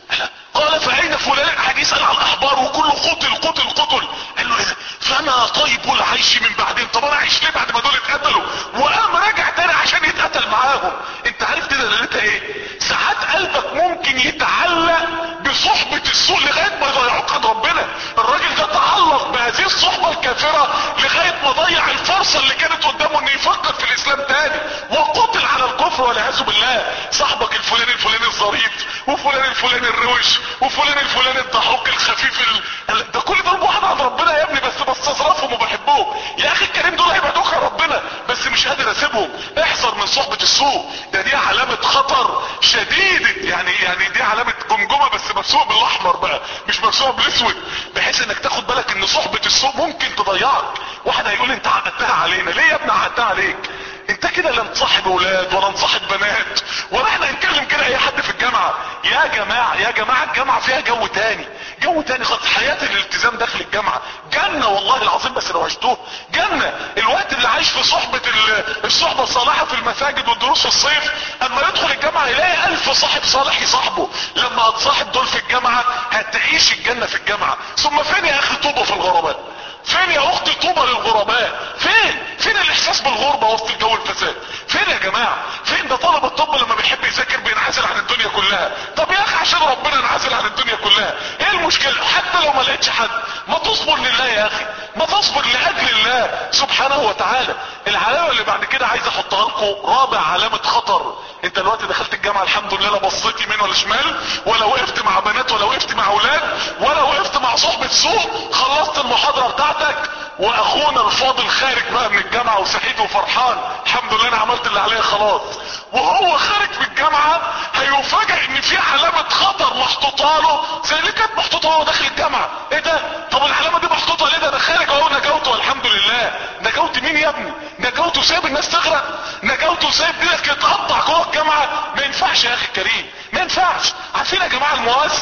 قال فاين فلان؟ قاعد يسأل على الاحبار وكله قتل قتل قتل. قال له ايه ده؟ فانا طيب العيش من بعدين، طب انا اعيش ليه بعد ما دول اتقتلوا؟ وقام راجع تاني عشان يتقتل معاهم. انت عارف دي دلالتها ايه؟ ساعات قلبك ممكن يتعلق بصحبة السوء لغاية ما يضيعوك عن ربنا. الراجل ده تعلق بهذه الصحبة الكافرة لغاية ما ضيع الفرصة اللي كانت قدامه انه يفكر في الاسلام تاني، وقتل على الكفر والعياذ بالله. صاحبك الفلاني الفلاني الظريف، وفلان الفلاني الروش، وفلان الفلاني الضحوك الخفيف ده كل دول بعاد عن ربنا يا ابني، بس بستصرفهم وبحبهم. يا اخي الكريم دول هيبعدوك عن ربنا، بس مش قادر اسيبهم. احذر من صحبة السوء، دي علامة خطر شديد. يعني دي علامة جمجمة بس مرسومة بالاحمر بقى، مش مرسومة بالاسود، بحيث انك تاخد بالك ان صحبة السوء ممكن تضيعك. واحد هيقول انت عقدتها علينا ليه يا ابني؟ عقدتها عليك انت كده، لا نصاحب اولاد ولا نصاحب بنات ولا احنا نتكلم كده اي حد في الجامعة. يا جماعة يا جماعة الجامعة فيها جو تاني، جو تاني خالص. حياة الالتزام داخل الجامعة جنة والله العظيم، بس لو عشتوه جنة. الوقت اللي عايش في صحبة الصحبة الصالحة في المساجد والدروس في الصيف، اما يدخل الجامعة يلاقي 1000 صاحب صالح يصاحبه. لما هتصاحب دول في الجامعة هتعيش الجنة في الجامعة. ثم فين يا اخي طوبة في الغرباء؟ فين يا اختي طوبى للغرباء؟ فين الاحساس بالغربة وسط الجو الفساد؟ فين يا جماعة؟ فين ده طالب الطب لما بيحب يذاكر بينعزل عن الدنيا كلها؟ طب يا اخي عشان ربنا انعزل عن الدنيا كلها، ايه المشكلة؟ حتى لو ما لقيتش حد ما تصبر لله يا اخي، ما تصبر لاجل الله سبحانه وتعالى. العلامة اللي بعد كده عايز احطها لكم، رابع علامة خطر. انت دلوقتي دخلت الجامعة الحمد لله، لا بصيت يمين ولا شمال، ولا وقفت مع بنات ولا وقفت مع اولاد ولا وقفت مع صحبة سوء. خلصت المحاضرة بتاعتك واخونا الفاضل خارج بقى من الجامعة وسعيد وفرحان، الحمد لله انا عملت اللي عليا خلاص. وهو خارج من الجامعة هيفاجئ ان في علامة خطر محطوطة له زي اللي كانت محطوطة وهو داخل الجامعة. ايه ده؟ طب العلامة دي محطوطة ليه؟ ده انا خارج اهو نجوت والحمد لله. نجوت مين يا ابني؟ نجوت وسايب الناس تغرق؟ نجوت وسايب دينك يتقطع جوه الجامعة؟ ما ينفعش يا اخي الكريم، ما ينفعش. عارفين يا جماعة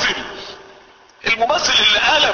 الممثل اللي قلب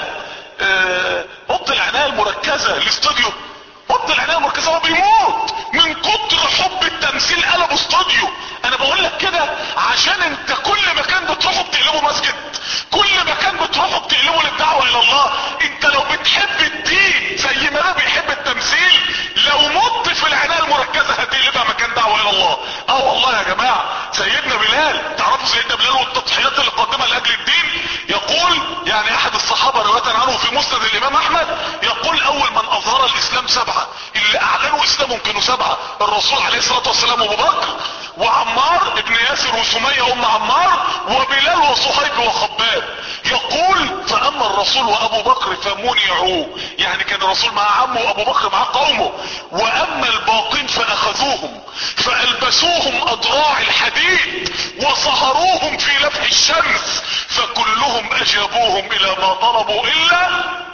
اوضه العناية المركزة الاستوديو؟ اوضه العناية المركزة هو بيموت من كتر حب التمثيل قلبه استوديو. انا بقول لك كده عشان انت كل مكان بتروحه بتقلبه مسجد، كل مكان بتروحه بتقلبه للدعوة الى الله. انت لو بتحب الدين زي ما انا بيحب التمثيل، لو مت في العناية المركزة هتقلبها مكان دعوة الى الله. والله يا جماعة سيدنا بلال، تعرفوا سيدنا بلال والتضحيات اللي قدمها لاجل الدين؟ يقول يعني احد الصحابة رواية عنه في مسند الامام احمد، يقول اول من اظهر الاسلام 7، اللي اعلنوا اسلامهم كانوا 7، الرسول عليه الصلاة والسلام وابو بكر وعمار ابن ياسر وسمية ام عمار وبلال وصهيب وخباب. يقول فاما الرسول وابو بكر فمنعوا، يعني كان الرسول مع عمه وابو بكر مع قومه، واما الباقين فاخذوهم فالبسوهم اضراع الحديد وصهروهم في لفح الشمس، فكلهم اجابوهم الى ما طلبوا الا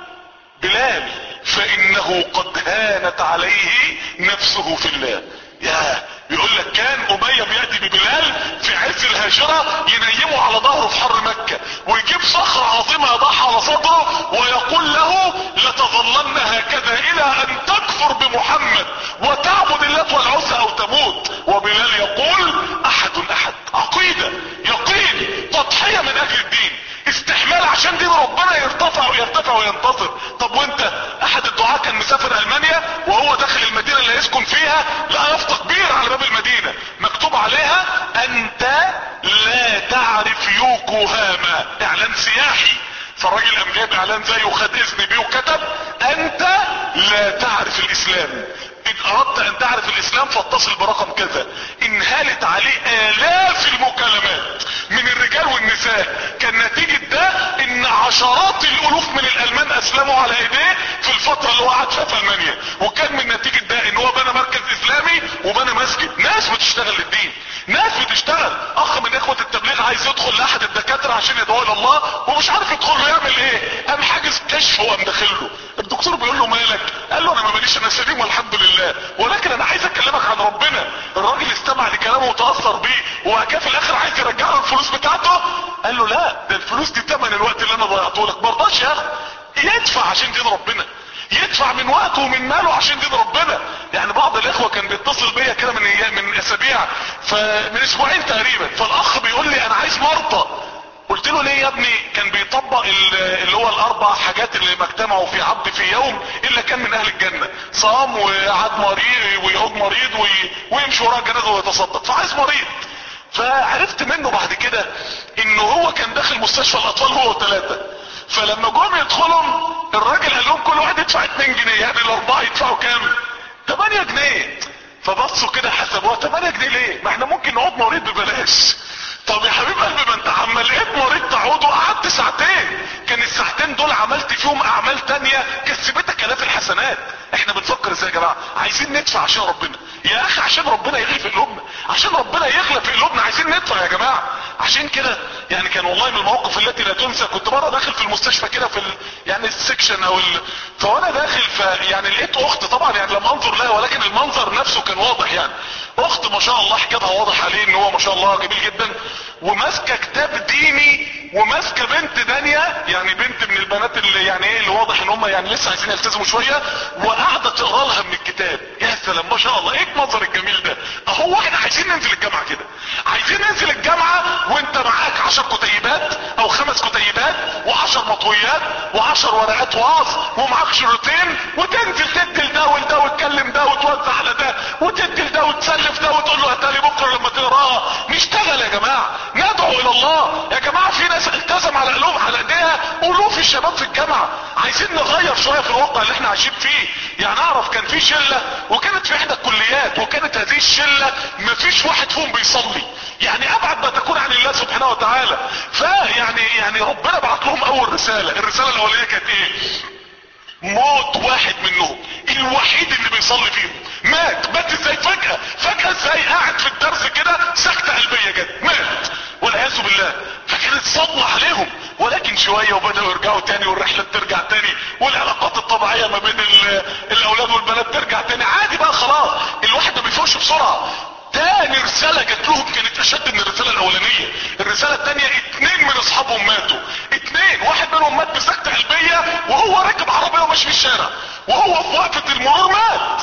بلال، فانه قد هانت عليه نفسه في الله. يا بيقول لك كان امية بيأتي ببلال في عز الهاجرة ينيمه على ظهره في حر مكة، ويجيب صخرة عظيمة يضعها على صدره ويقول له لتظلن هكذا الى ان تكفر بمحمد وتعبد اللات والعزى او تموت. وبلال يقول احد عقيدة يقين تضحية من اجل الدين، استحمال عشان دين ربنا يرتفع وينتصر. طب وانت؟ احد الدعاة كان مسافر المانيا وهو داخل المدينة اللي يسكن فيها لقى يافطة كبيرة على باب المدينة مكتوب عليها انت لا تعرف يوكوهاما، اعلان سياحي. فالراجل قام جايب اعلان زيه وخد اذن بيه وكتب انت لا تعرف الاسلام، ان اردت ان تعرف الاسلام فاتصل برقم كذا. انهالت عليه الاف المكالمات من الرجال والنساء. كان نتيجة ده ان عشرات الالوف من الالمان اسلموا على ايديه في الفترة اللي هو قعد فيها في المانيا. وكان من نتيجة ده ان هو بنى مركز اسلامي وبنى مسجد، ناس بتشتغل للدين، ناس بتشتغل. اخ من اخوة التبليغ عايز يدخل لاحد الدكاترة عشان يدعو الى الله ومش عارف يدخل له يعمل ايه، قام حاجز كشف وقام داخل له. الدكتور بيقول له مالك؟ قال له انا ما ماليش، انا سليم والحمد لله. الله، ولكن انا عايز اكلمك عن ربنا. الراجل استمع لكلامه وتأثر بيه، وجاء في الاخر عايز يرجع له الفلوس بتاعته. قال له لا، ده الفلوس دي تمن الوقت اللي انا ضيعته لك. مرضاش ياخد، يدفع عشان دين ربنا، يدفع من وقته ومن ماله عشان دين ربنا. يعني بعض الاخوة كان بيتصل بيا كده من اسابيع، فمن اسبوعين تقريبا، فالاخ بيقول لي انا عايز مرضى. قلت له ليه يا ابني؟ كان بيطبق اللي هو الاربع حاجات اللي ما اجتمعوا في عبد في يوم الا كان من اهل الجنة: صام وقعد مريض ويعود مريض ويمشي وراه جنازه ويتصدق. فعايز مريض. فعرفت منه بعد كده انه هو كان داخل مستشفى الاطفال هو وثلاثة، فلما جم يدخلهم الراجل قال لهم كل واحد يدفع 2 جنيه، يعني الاربعة يدفعوا كام؟ 8 جنيه. فبصوا كده حسبوها، 8 جنيه ليه؟ ما احنا ممكن نقعد مريض ببلاش. طب يا حبيب قلبي، ما انت عمال لقيت مريض تعود وقعدت ساعتين، كان الساعتين دول عملت فيهم اعمال تانية كسبتك الاف الحسنات. احنا بنفكر ازاي يا جماعه؟ عايزين ندفع عشان ربنا يا اخي، عشان ربنا يغلب في قلوبنا، عشان ربنا يغلب في قلوبنا، عايزين ندفع يا جماعه. عشان كده يعني كان والله من المواقف التي لا تنسى، كنت مره داخل في المستشفى كده في يعني السكشن فوانا داخل يعني لقيت اخت، طبعا يعني لم انظر لها ولكن المنظر نفسه كان واضح. يعني اخت ما شاء الله حجابها واضح عليه ان هو ما شاء الله جميل جدا، وماسكه كتاب ديني، وماسكه بنت دانية، يعني بنت من البنات اللي يعني ايه اللي واضح ان هم يعني لسه عايزين يلتزموا شويه، وقاعده تقرا لها من الكتاب. يا سلام ما شاء الله، ايه المنظر الجميل ده! اهو احنا عايزين ننزل الجامعه كده، عايزين ننزل الجامعه وانت معاك 10 كتيبات او 5 كتيبات و10 مطويات و10 ورقات وعظ، ومعاك شريطين، وتنزل تدي لده ولده وتكلم ده وتوزع على ده وتدي لده وتسلف ده وتقول له هاتالي بكره لما تقراها. نشتغل يا جماعه، ندعو الى الله يا جماعه. في ناس التزم على قلوب على ايديها الوف الشباب في الجامعه. عايزين نغير شويه في الواقع اللي احنا عايشين فيه. يعني اعرف كان في شله وكانت في احدى الكليات، وكانت هذه الشله مفيش واحد فيهم بيصلي، يعني ابعد ما تكون عن الله سبحانه وتعالى. يعني ربنا بعت لهم اول رساله. الرساله الاوليه كانت ايه؟ موت واحد منهم الوحيد اللي بيصلي فيهم مات ازاي؟ فجأة ازاي؟ قاعد في الدرس كده سكتة قلبية جت مات والعياذ بالله. فكانت صدمة عليهم، ولكن شوية وبدأوا يرجعوا تاني، والرحلة بترجع تاني، والعلاقات الطبيعية ما بين الاولاد والبنات ترجع تاني عادي بقى. خلاص الواحد ما بيفوقش بسرعة. تاني رسالة جات لهم كانت اشد من الرسالة الاولانية. الرسالة التانية 2 من اصحابهم ماتوا. 2، واحد منهم مات بسكتة قلبية وهو راكب عربية وماشي في الشارع، وهو في وقفة المرور مات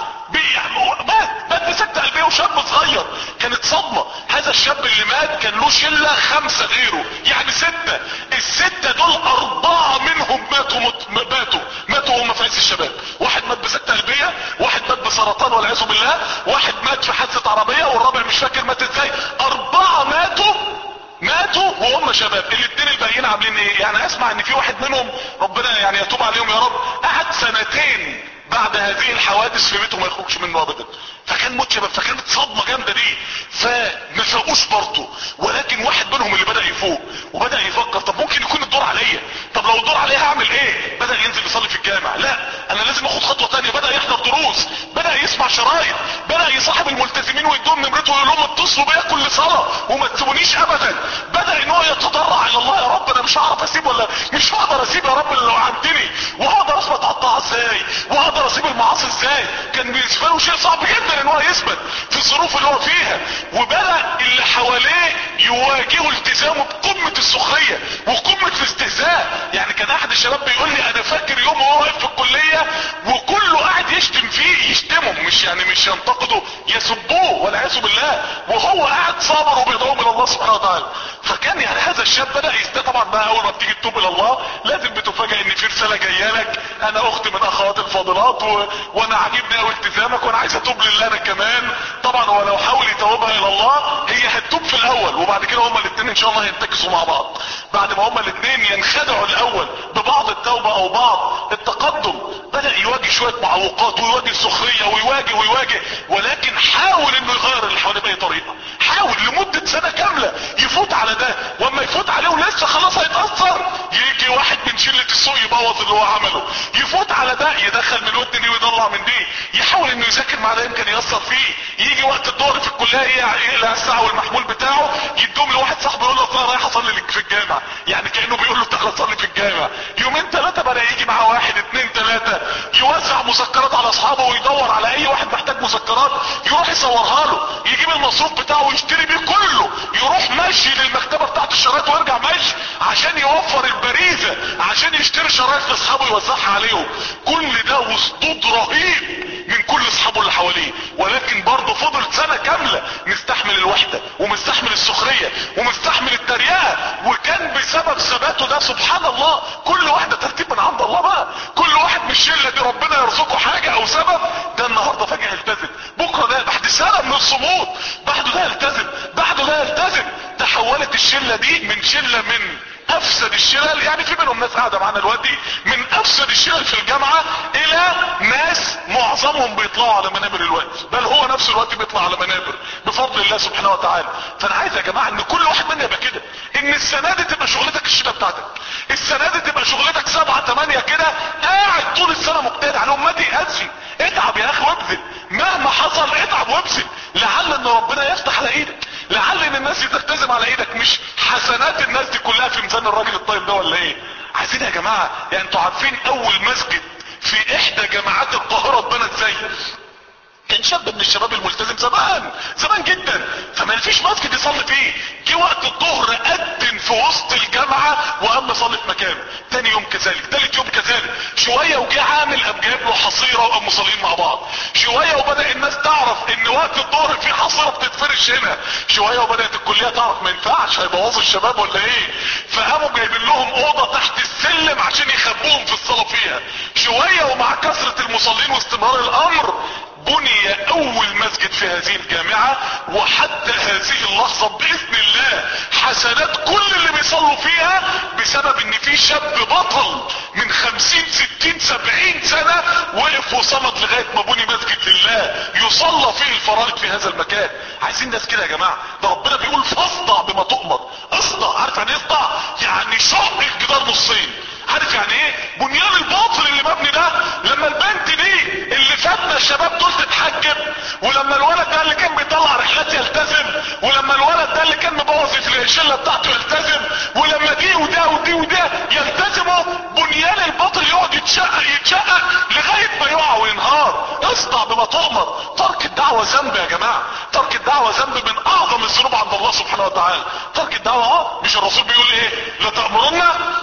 بسكتة قلبية، وشاب صغير. كانت صدمة. هذا الشاب اللي مات كان له شلة 5 غيره، يعني 6. ال6 دول 4 منهم ماتوا وهم في عز الشباب. واحد مات بسكتة قلبية، واحد مات بسرطان والعياذ بالله، واحد مات في حادثة عربية، والرابع مش فاكر مات ازاي. 4 ماتوا وهم شباب. ال2 الباقيين عاملين ايه؟ يعني اسمع ان في واحد منهم ربنا يعني يتوب عليهم يا رب، قعد 2 بعد هذه الحوادث في بيته ما يخرجش منه ابدا. فكان موت شباب، فكانت صدمة جامدة دي. فما فاقوش برضه، ولكن واحد منهم اللي بدأ يفوق وبدأ يفكر طب ممكن يكون الدور عليا، طب لو الدور عليا هعمل ايه؟ بدأ ينزل يصلي في الجامع. لا انا لازم اخد خطوة تانية. بدأ يحضر دروس، بدأ يسمع شرايط، بدأ يصاحب الملتزمين ويدوم نمرته ويقول لهم اتصلوا بيا كل صلاة وما تسيبونيش ابدا. بدأ ان هو يتضرع الى الله: يا رب انا مش هعرف اسيب، ولا مش هقدر اسيب يا رب لو عمتني، وهقدر اثبت على الطاعة ازاي، وهقدر اسيب المعاصي ازاي. كان بالنسبه له شيء صعب جدا ان هو يثبت في الظروف اللي هو فيها. وبدأ اللي حواليه يواجهوا التزامه بقمة السخرية وقمة الاستهزاء. يعني كان احد الشباب بيقول لي انا فاكر يوم وهو واقف في الكلية وكله قاعد يشتم فيه، يشتمه مش ينتقده، يسبوه والعياذ بالله، وهو قاعد صابر وبيدعوهم الى الله سبحانه وتعالى. فكان يعني هذا الشاب بدأ طبعا بقى اول ما بتيجي تتوب الى الله لازم بتفاجئ ان في رسالة جايه لك: انا اخت من اخوات الفاضلات وانا عاجبني قوي التزامك وانا عايز اتوب لله انا كمان. طبعا هو لو حاول يتوبها الى الله هي هتتوب في الاول، وبعد كده هما الاثنين ان شاء الله هينتكسوا مع بعض. بعد ما هما الاثنين ينخدعوا الاول ببعض التوبة او بعض التقدم، بدأ يواجه شوية معوقات ويواجه سخرية ويواجه، ولكن حاول انه يغير اللي حواليه باي طريقة. حاول لمدة 1 سنة كاملة يفوت على ده، واما يفوت عليه ولسه خلاص هيتأثر يجي واحد من شلة السوق يبوظ اللي هو عمله. يفوت على ده يدخل من ودن دي ويطلع من دي، يحاول انه يذاكر مع ده يمكن يأثر فيه. يجي وقت الظهر في الكلية يقلع الساعة والمحمول بتاعه يدوم لواحد صاحبه يقول له اصل رايح اصلي لك في الجامع، يعني كأنه بيقول له تعالى صلي في الجامع. يومين ثلاثة بدا يجي معاه واحد اتنين ثلاثة يوزع مذكرات على اصحابه ويدور على اي واحد محتاج مذكرات يروح يصورها له، يجيب المصروف بتاعه ويشتري بيه كله، يروح ماشي للمكتبة بتاعت الشرايط ويرجع ماشي عشان يوفر البريزة عشان يشتري شرايط لاصحابه يوزعها عليهم. كل ده وصدود رهيب من كل اصحابه اللي حواليه، ولكن برضه فضل سنة كاملة مستحمل الوحدة ومستحمل السخرية ومستحمل التريقة، وكان بسبب ثباته ده سبحان الله كل واحدة ترتيب من عند الله بقى. كل واحد من الشلة دي ربنا يرزقه حاجة او سبب، ده النهاردة فجأة يلتزم، بكرة ده بعد سنة من الصمود بعده ده يلتزم، بعده ده يلتزم. تحولت الشلة دي من شلة من افسد الشلل، يعني في منهم ناس قاعدة معانا دلوقتي من افسد الشلل في الجامعة الى ناس معظمهم بيطلعوا على منابر الوقت، بل هو نفس الوقت بيطلع على منابر بفضل الله سبحانه وتعالى. فانا عايز يا جماعة ان كل واحد منا يبقى كده، ان السنة دي تبقى شغلتك الشلة بتاعتك، السنة دي تبقى شغلتك 7 8 كده قاعد طول السنة مجتهد عليهم، ما تيأسش، اتعب يا اخي وابذل، مهما حصل اتعب وابذل، لعل ان ربنا يفتح على ايدك، لعل ان الناس دي تلتزم على ايدك. مش حسنات الناس دي كلها في ميزان الراجل الطيب ده ولا ايه؟ عايزين يا جماعة، يعني انتوا عارفين اول مسجد في احدى جامعات القاهرة اتبنى ازاي؟ كان شاب من الشباب الملتزم زمان جدا، فما فيش مسجد يصلي فيه، جه وقت الظهر قدم في وسط الجامعة وقام صلي في مكانه، تاني يوم كذلك، تالت يوم كذلك، شوية وجه عامل قام جايب له حصيرة وقام مصلين مع بعض، شوية وبدأ الناس تعرف ان وقت الظهر في حصيرة بتتفرش هنا، شوية وبدأت الكلية تعرف ما ينفعش هيبوظوا الشباب ولا ايه، فقاموا جايبين لهم اوضة تحت السلم عشان يخبوهم في الصلاة فيها، شوية ومع كثرة المصلين واستمرار الامر بني اول مسجد في هذه الجامعة، وحتى هذه اللحظة باذن الله حسنات كل اللي بيصلوا فيها بسبب ان في شاب بطل من 50 60 70 سنة وقف وصمد لغاية ما بني مسجد لله يصلى فيه الفرائض في هذا المكان. عايزين ناس كده يا جماعة، ده ربنا بيقول فاصدع بما تؤمر، اصدع، عارف يعني ايه اصدع؟ يعني شق الجدار نصين. عارف يعني ايه بنيان الباطل اللي مبني ده؟ لما البنت دي اللي فاتنا الشباب دول تتحجب، ولما الولد ده اللي كان بيطلع رحلات يلتزم، ولما الولد ده اللي كان مبوظ في الشله بتاعته يلتزم، ولما دي وده ودي وده يلتزموا، بنيان الباطل يقعد يتشقق لغايه ما يقع وينهار. اصدع بما تؤمر. ترك الدعوه ذنب يا جماعه، ترك الدعوه ذنب من اعظم الذنوب عند الله سبحانه وتعالى. ترك الدعوه مش الرسول بيقول ايه؟ لتأمرن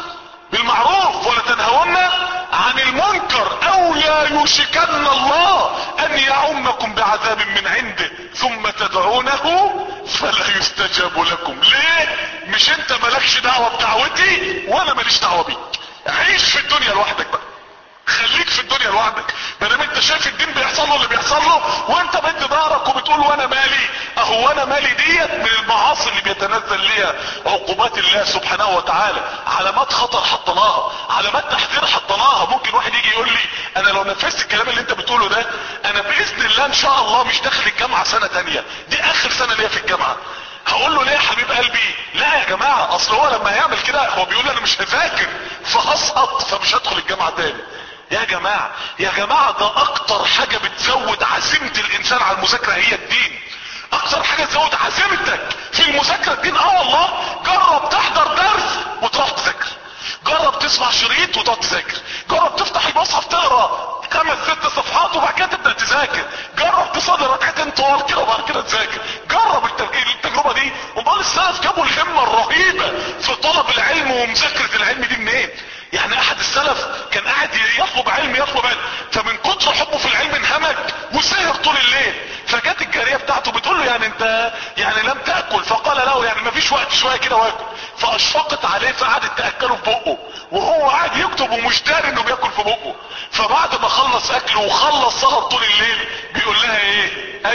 بالمعروف ولا تنهون عن المنكر او لا يوشكن الله ان يعمكم بعذاب من عنده ثم تدعونه فلا يستجاب لكم. ليه؟ مش انت مالكش دعوة بدعوتي وانا ماليش دعوة بيك، عيش في الدنيا لوحدك بقى، خليك في الدنيا لوحدك، مادام انت شايف الدين بيحصل له اللي بيحصل له وانت بدي ظهرك وبتقول وانا مالي، اهو وانا مالي ديت من المعاصي اللي بيتنزل ليها عقوبات الله سبحانه وتعالى. علامات خطر حطناها، علامات تحذير حطناها. ممكن واحد يجي يقول لي انا لو نفذت الكلام اللي انت بتقوله ده انا باذن الله ان شاء الله مش داخل الجامعة سنة تانية، دي اخر سنة ليا في الجامعة. هقول له ليه يا حبيب قلبي؟ لا يا جماعة، اصل هو لما يعمل كده هو بيقول انا مش هذاكر فهسقط فمش هدخل الجامعة تاني. يا جماعة يا جماعة، ده اكتر حاجة بتزود عزيمة الانسان على المذاكرة هي الدين. اكتر حاجة تزود عزيمتك في المذاكرة الدين. والله جرب تحضر درس وتروح تذاكر، جرب تسمع شريط وتقعد تذاكر، جرب تفتح المصحف تقرا 5 6 صفحات وبعد كده تبدا تذاكر، جرب تصلي ركعتين طوال كده وبعد كده تذاكر، جرب التجربه دي. امال السلف جابوا الهمه الرهيبه في طلب العلم ومذاكره العلم دي منين؟ يعني احد السلف كان قاعد يطلب علم، فمن كتر حبه في العلم انهمك وسهر طول الليل، فجت الجاريه بتاعته بتقول له يعني انت يعني لم تاكل؟ فقال له يعني ما فيش وقت، شويه كده واكل. فاشفقت عليه فقعدت تاكله في بقه وهو قاعد يكتب ومش داري انه بياكل في بقه. فبعد ما خلص اكله وخلص سهر طول الليل بيقول لها ايه؟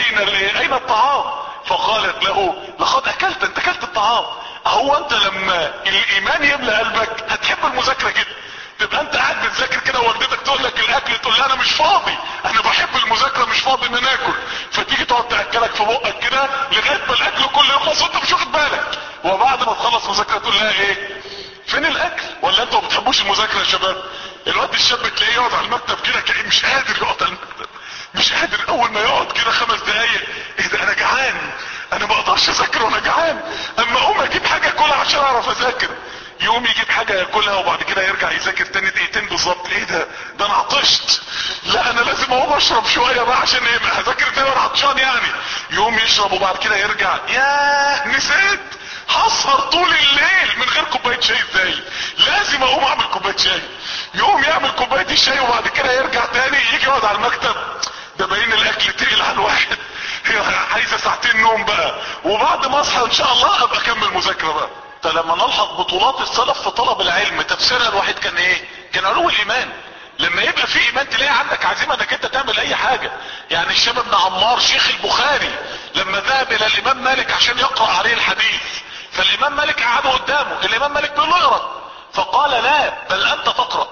اين الطعام؟ فقالت له لقد اكلت، انت اكلت الطعام. هو انت لما الايمان يملى قلبك هتحب المذاكره كده، تبقى انت قاعد بتذاكر كده ووالدتك تقول لك الاكل تقول لها انا مش فاضي، انا بحب المذاكره مش فاضي ان انا اكل، فتيجي تقعد تاكلك في بقك كده لغايه ما الاكل كله يخلص وانت مش واخد بالك، وبعد ما تخلص مذاكره تقول لها ايه؟ فين الاكل؟ ولا انتوا ما بتحبوش المذاكره يا شباب؟ الواد الشاب تلاقيه يقعد على المكتب كده كأنه مش قادر يقعد على المكتب، مش قادر. اول ما يقعد كده 5 دقايق، ايه ده انا جعان، انا ما اقدرش اذاكر وانا جعان، اما اقوم اجيب حاجه اكلها عشان اعرف اذاكر. يقوم يجيب حاجه ياكلها وبعد كده يرجع يذاكر تاني دقيقتين بالظبط. ايه ده انا عطشت، لا انا لازم اقوم اشرب شويه بقى عشان ايه هذاكر تاني وانا عطشان يعني. يقوم يشرب وبعد كده يرجع، ياه نسيت هسهر طول الليل من غير كوبايه شاي ازاي، لازم اقوم اعمل كوبايه شاي. يقوم يعمل كوبايه الشاي وبعد كده يرجع تاني يجي يقعد على المكتب. ده باين الاكل تقيل على الواحد، هي عايزه ساعتين نوم بقى، وبعد ما اصحى ان شاء الله ابقى اكمل مذاكره بقى. فلما نلحظ بطولات السلف في طلب العلم تفسيرها الواحد كان ايه؟ كان علو الايمان. لما يبقى في ايمان تلاقي عندك عزيمه انك انت تعمل اي حاجه. يعني الشاب بن عمار شيخ البخاري لما ذهب الى الامام مالك عشان يقرا عليه الحديث، فالامام مالك قعده قدامه، الامام مالك بيقول له اقرا، فقال لا بل انت تقرا.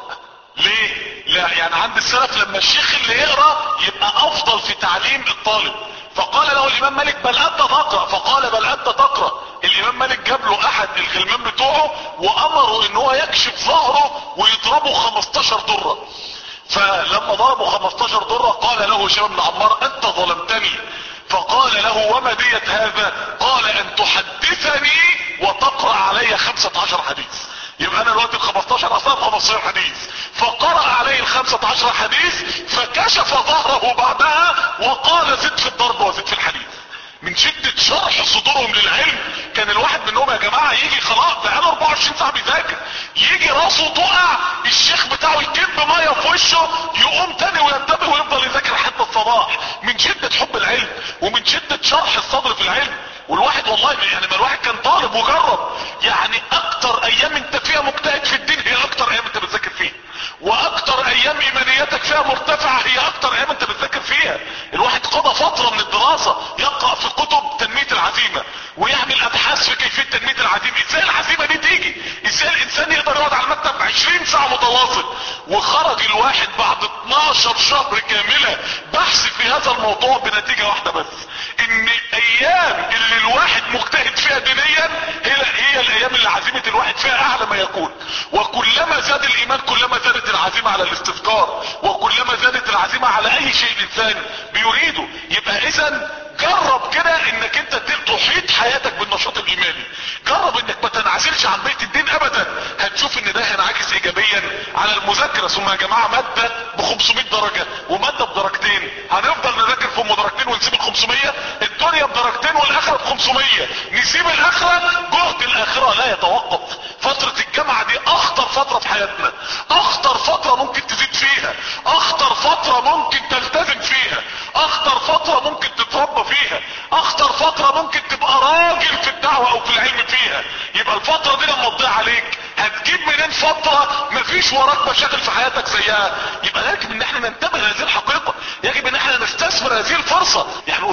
ليه؟ لا يعني عند السلف لما الشيخ اللي يقرا يبقى افضل في تعليم الطالب. فقال له الامام مالك بل انت تقرا، فقال بل انت تقرا. الامام مالك جاب له احد الغلمان بتوعه وامره ان هو يكشف ظهره ويضربه 15 ضرة. فلما ضربه 15 ضرة قال له هشام بن عمار انت ظلمتني. فقال له وما دية هذا؟ قال ان تحدثني وتقرأ علي 15 حديث. يبقى انا الوقت ال 15 اصلا 15 حديث، فقرأ عليه ال 15 حديث فكشف ظهره بعدها وقال زد في الضرب وزد في الحديث. من شدة شرح صدورهم للعلم كان الواحد منهم يا جماعة يجي خلاص بقاله 24 ساعة بيذاكر، يجي راسه تقع الشيخ بتاعه يكب مية في وشه يقوم تاني وينتبه ويفضل يذاكر حتى الصباح، من شدة حب العلم ومن شدة شرح الصدر في العلم. والواحد والله يعني ما الواحد كان طالب وجرب، يعني اكتر ايام انت فيها مجتهد في الدين هي اكتر ايام انت بتذاكر فيها، واكتر ايام ايمانياتك فيها مرتفعة هي اكتر ايام انت بتذاكر فيها. الواحد قضى فترة من الدراسة يقرأ في كتب تنمية العزيمة ويعمل ابحاث في كيفية تنمية العزيمة، ازاي العزيمة دي تيجي، ازاي الانسان يقدر يقعد على المكتب 20 ساعة متواصل. وخرج الواحد بعد 12 شهر كاملة بحث في هذا الموضوع بنتيجة واحدة بس، ان ايام اللي الواحد مجتهد فيها دينيا هي الايام اللي عزيمة الواحد فيها اعلى ما يكون. وكلما زاد الايمان كلما زادت العزيمة على الاستذكار، وكلما زادت العزيمة على اي شيء الانسان بيريده. يبقى اذا جرب كده انك انت تحيط حياتك بالنشاط الايماني، جرب انك ما تنعزلش عن بيت الدين ابدا، هتشوف ان ده هينعكس ايجابيا على المذاكرة. ثم يا جماعة مادة ب 500 درجة ومادة بدرجتين، هنفضل نذاكر في درجتين ونسيب ال 500؟ الدنيا بدرجتين والاخرة ب 500، نسيب الاخرة؟ جهد الاخرة لا يتوقف. فترة الجامعة دي اخطر فترة في حياتنا، اخطر فترة ممكن تزيد فيها، اخطر فترة ممكن تلتزم فيها، اخطر فترة ممكن تتربى فيها، اخطر فترة ممكن تبقى راجل في الدعوة او في العلم فيها. يبقى الفترة دي لما تضيع عليك هتجيب منين فترة مفيش وراك مشاغل في حياتك زيها؟ يبقى يجب ان احنا ننتبه لهذه الحقيقة، يجب ان احنا نستثمر هذه الفرصة. يعني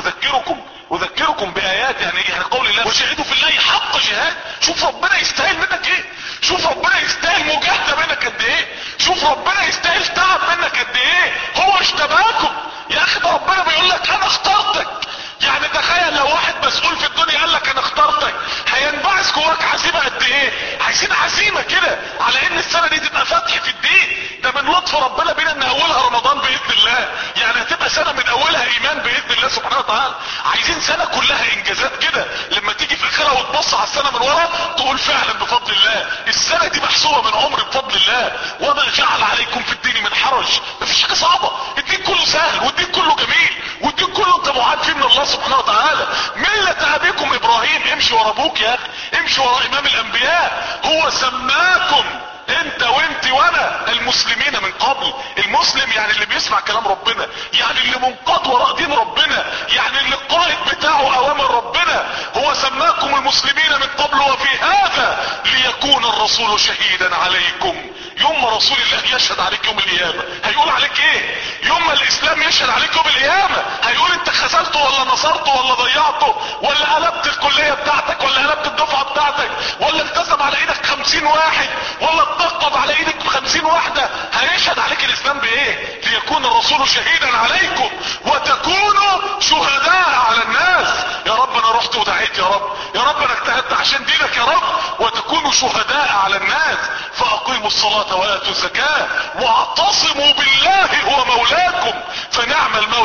اذكركم بايات، يعني قول الله وجاهدوا في الله حق جهاد. شوف ربنا يستاهل منك ايه، شوف ربنا يستاهل مجاهدة منك قد ايه، شوف ربنا يستاهل تعب منك قد ايه. هو اشتباكم يا اخي، ده ربنا بيقول لك انا اخترتك. يعني تخيل لو واحد مسؤول في الدنيا قال لك انا اخترتك، هينبعث جواك عزيمه قد ايه؟ عايزين عزيمه كده على ان السنه دي تبقى فتح في الدين. ده من لطف ربنا بينا ان اولها رمضان باذن الله، يعني هتبقى سنه من اولها ايمان باذن الله سبحانه وتعالى. عايزين سنه كلها انجازات كده، لما تيجي في اخرها وتبص على السنه من ورا تقول فعلا بفضل الله السنه دي محسوبه من عمري بفضل الله. وما جعل عليكم في الدين من حرج، مفيش حاجه صعبه، الدين كله سهل والدين كله جميل والدين كله انت معاد فيه من الله سبحانه وتعالى. ملة ابيكم ابراهيم، امشي ورا ابوك يا اخي، امشي ورا امام الانبياء. هو سماكم انت وانت وانا المسلمين من قبل. المسلم يعني اللي بيسمع كلام ربنا، يعني اللي منقاد وراء دين ربنا، يعني اللي القائد بتاعه اوامر ربنا. هو سماكم المسلمين من قبل وفي هذا ليكون الرسول شهيدا عليكم. يوم ما رسول الله يشهد عليك يوم القيامة هيقول عليك ايه؟ يوم ما الاسلام يشهد عليك يوم القيامة هيقول انت خذلته ولا نصرته ولا ضيعته، ولا قلبت الكلية بتاعتك ولا قلبت الدفعة بتاعتك، ولا التزم على ايدك 50 واحد ولا اتنقب على ايدك 50 واحدة. هيشهد عليك الاسلام بايه؟ ليكون الرسول شهيدا عليكم وتكونوا شهداء على الناس. يا رب انا رحت ودعيت، يا رب يا رب انا اجتهدت عشان دينك يا رب. وتكونوا شهداء على الناس فاقيموا الصلاة واتوا الزكاة واعتصموا بالله هو مولاكم فنعم المولى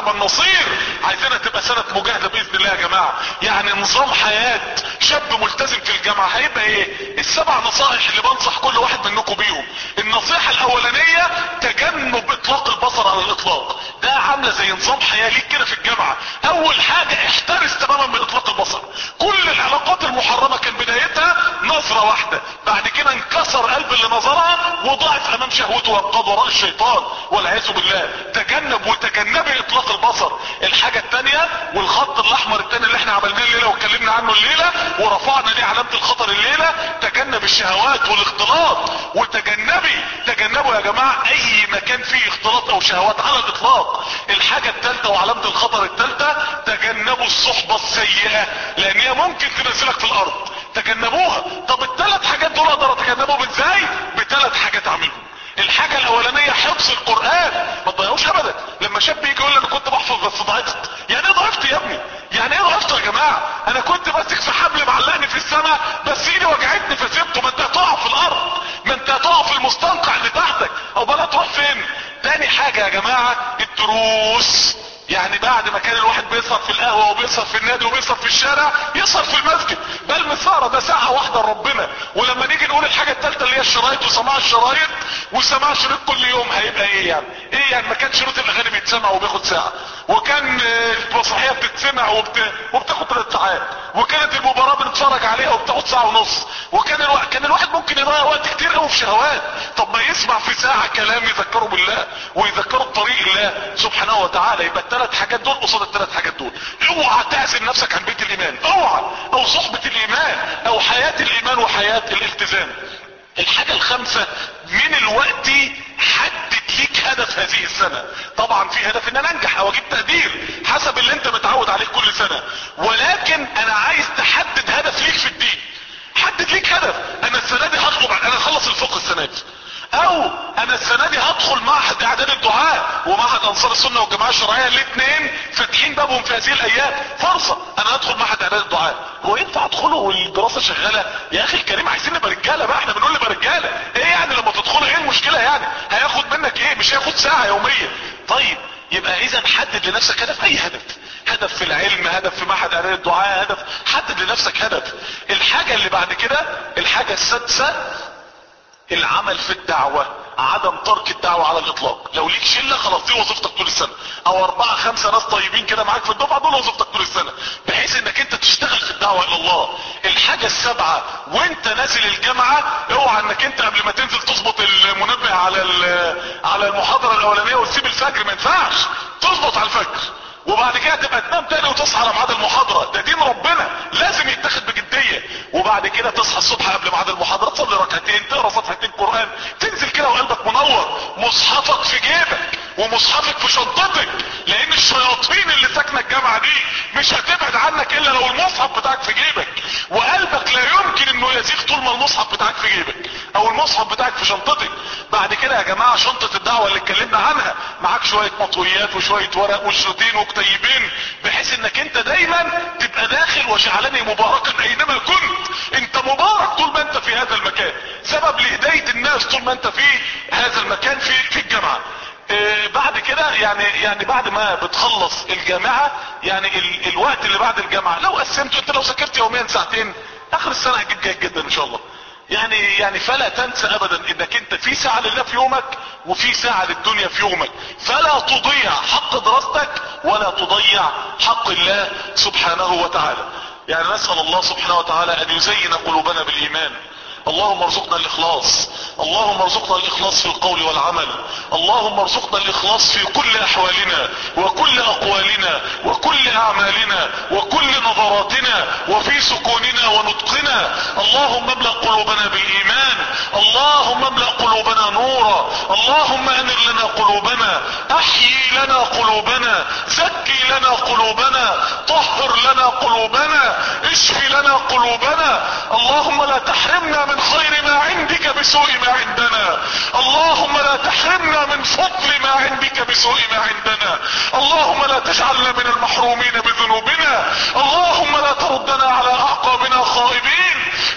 نعم النصير. عايزينها تبقى سنة مجاهدة باذن الله يا جماعة. يعني نظام حياة شاب ملتزم في الجامعة هيبقى ايه؟ السبع نصائح اللي بنصح كل واحد منكم بيهم. النصيحة الاولانية تجنب اطلاق البصر على الاطلاق. ده عاملة زي نظام حياة ليك كده في الجامعة. اول حاجة احترس تماما من اطلاق البصر. كل العلاقات المحرمة كان بدايتها نظرة واحدة، بعد كده انكسر قلب اللي نظرها وضعف امام شهوته وانقض وراء الشيطان والعياذ بالله. تجنب وتجنبي اطلاق البصر. الحاجة التانية والخط الاحمر التاني اللي احنا عملناه الليلة واتكلمنا عنه الليلة ورفعنا ليه علامة الخطر الليلة، تجنب الشهوات والاختلاط. تجنبوا يا جماعة اي مكان فيه اختلاط او شهوات على الاطلاق. الحاجة التالتة وعلامة الخطر التالتة تجنبوا الصحبة السيئة، لان هي ممكن تنزلك في الارض. تجنبوها. طب الثلاث حاجات دول اقدر اتجنبهم ازاي؟ بثلاث حاجات اعملهم. الحاجة الاولانية حفظ القرآن، ما تضيعوش ابدا. لما شاب يجي يقول لي انا كنت بحفظ بس ضعفت، يعني ايه ضعفت يا ابني؟ يعني ايه ضعفت يا جماعة؟ انا كنت ماسك في حبل معلقني في السماء بس ايدي وجعتني فسيبته. ما انت هتقع في الارض، ما انت هتقع في المستنقع اللي تحتك، او بلا تروح فين؟ تاني حاجة يا جماعة الدروس. يعني بعد ما كان الواحد بيسهر في القهوة وبيسهر في النادي وبيسهر في الشارع، يسهر في المسجد. بل مسهرة ده ساعة واحدة لربنا. ولما نيجي نقول الحاجة الثالثة اللي هي الشرايط وسماع الشرايط وسماع شريط كل يوم، هيبقى ايه يعني؟ ايه يعني؟ ما كان شريط الاغاني بيتسمع وبياخد ساعة، وكان المسرحية بتتسمع وبتاخد 3 ساعات، وكانت المباراة بنتفرج عليها وبتاخد ساعة ونص، كان الواحد ممكن يضيع وقت كتير قوي في شهوات. طب ما يسمع في ساعة كلام يذكره بالله ويذكره بطريق الله سبحانه وتعالى. يبقى الثلاث حاجات دول قصاد الثلاث حاجات دول. اوعى تعزل نفسك عن بيت الايمان، اوعى، او صحبة الايمان، او حياة الايمان وحياة الالتزام. الحاجة الخامسة من الوقت حدد ليك هدف هذه السنة. طبعا في هدف ان انا انجح او اجيب تقدير حسب اللي انت متعود عليه كل سنة، ولكن انا عايز تحدد هدف ليك في الدين. حدد ليك هدف. انا السنة دي هطلب، انا اخلص الفقه السنة دي، او انا السنة دي هدخل معهد اعداد الدعاء ومعهد انصار السنة والجماعة الشرعية، الاثنين فاتحين بابهم في هذه الايام، فرصة انا هدخل معهد اعداد الدعاء. هو ينفع ادخله والدراسة شغالة؟ يا اخي الكريم عايزين نبقى رجالة بقى، احنا بنقول نبقى رجالة. ايه يعني لما تدخله؟ ايه المشكلة يعني؟ هياخد منك ايه؟ مش هياخد ساعة يومية. طيب يبقى اذا حدد لنفسك هدف، اي هدف، هدف في العلم، هدف في معهد اعداد الدعاء، هدف، حدد لنفسك هدف. الحاجة اللي بعد كده الحاجة السادسة العمل في الدعوة، عدم ترك الدعوة على الاطلاق. لو ليك شلة خلاص دي وظيفتك طول السنة، او 4 5 ناس طيبين كده معاك في الدفعة، دول وظيفتك طول السنة، بحيث انك انت تشتغل في الدعوة الى الله. الحاجة السابعة وانت نازل الجامعة، اوعى انك انت قبل ما تنزل تظبط المنبه على المحاضرة الاولانية وتسيب الفجر. ما ينفعش تظبط على الفجر وبعد كده تبقى تنام تاني وتصحى على ميعاد المحاضرة. ده دين ربنا لازم يتاخد بجدية. وبعد كده تصحى الصبح قبل ميعاد المحاضرة، تصلي ركعتين، تقرا صفحتين قرآن، تنزل كده وقلبك منور، مصحفك في جيبك ومصحفك في شنطتك، لان الشياطين اللي ساكنه الجامعة دي مش هتبعد عنك الا لو المصحف بتاعك في جيبك، وقلبك لا يمكن انه يزيغ طول ما المصحف بتاعك في جيبك او المصحف بتاعك في شنطتك. بعد كده يا جماعة شنطة الدعوة اللي اتكلمنا عنها، معاك شوية مطويات وشوية ورق وشريطين وكتيبين، بحيث انك انت دايما تبقى داخل وجعلني مباركا اينما كنت. انت مبارك طول ما انت في هذا المكان، سبب لهداية الناس طول ما انت في هذا المكان في الجامعة. بعد كده يعني بعد ما بتخلص الجامعة، يعني الوقت اللي بعد الجامعة لو قسمته، انت لو ذاكرت يوميا ساعتين اخر السنة هتجيب جيد جدا ان شاء الله. يعني فلا تنسى ابدا انك انت في ساعة لله في يومك وفي ساعة للدنيا في يومك، فلا تضيع حق دراستك ولا تضيع حق الله سبحانه وتعالى. يعني نسأل الله سبحانه وتعالى ان يزين قلوبنا بالايمان. اللهم ارزقنا الاخلاص، اللهم ارزقنا الاخلاص في القول والعمل، اللهم ارزقنا الاخلاص في كل احوالنا وكل اقوالنا وكل اعمالنا وكل نظراتنا وفي سكوننا ونطقنا. اللهم املأ قلوبنا بالايمان، اللهم املأ قلوبنا نورا، اللهم انر لنا قلوبنا، احيي لنا قلوبنا، زكي لنا قلوبنا، طهر لنا قلوبنا، اشفي لنا قلوبنا. اللهم لا تحرمنا من خير ما عندك بسوء ما عندنا، اللهم لا تحرمنا من فضل ما عندك بسوء ما عندنا، اللهم لا تجعلنا من المحرومين بذنوبنا، اللهم لا تردنا على اعقابنا خائبين،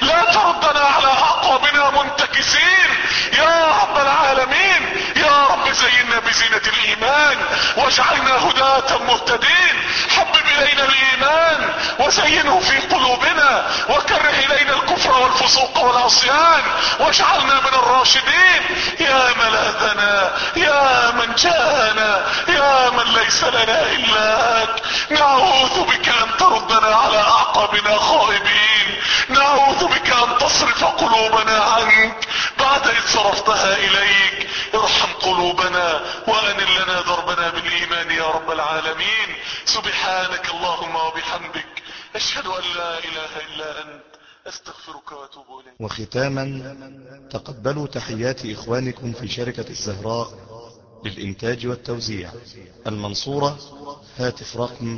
لا تردنا على اعقابنا منتكسين يا رب العالمين. يا رب زينا بزينة الايمان واجعلنا هداة مهتدين. حبب الينا الايمان وزينه في قلوبنا وكره الينا الكفر والفسوق والعصيان واجعلنا من الراشدين. يا ملاذنا يا من جاءنا يا من ليس لنا الا انت، نعوذ بك ان تردنا على اعقابنا خائبين، نعوذ بك ان تصرف قلوبنا عنك بعد اذ صرفتها اليك. ارحم قلوبنا وانل لنا دربنا بالايمان يا رب العالمين. سبحانك اللهم وبحمدك اشهد ان لا اله الا انت استغفرك واتوب اليك. وختاما تقبلوا تحيات إخوانكم في شركة الزهراء للإنتاج والتوزيع المنصورة. هاتف رقم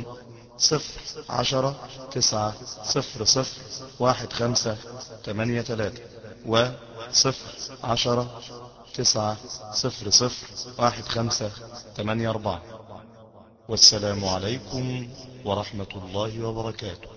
010-900-1583 و 010-900-1584. والسلام عليكم ورحمة الله وبركاته.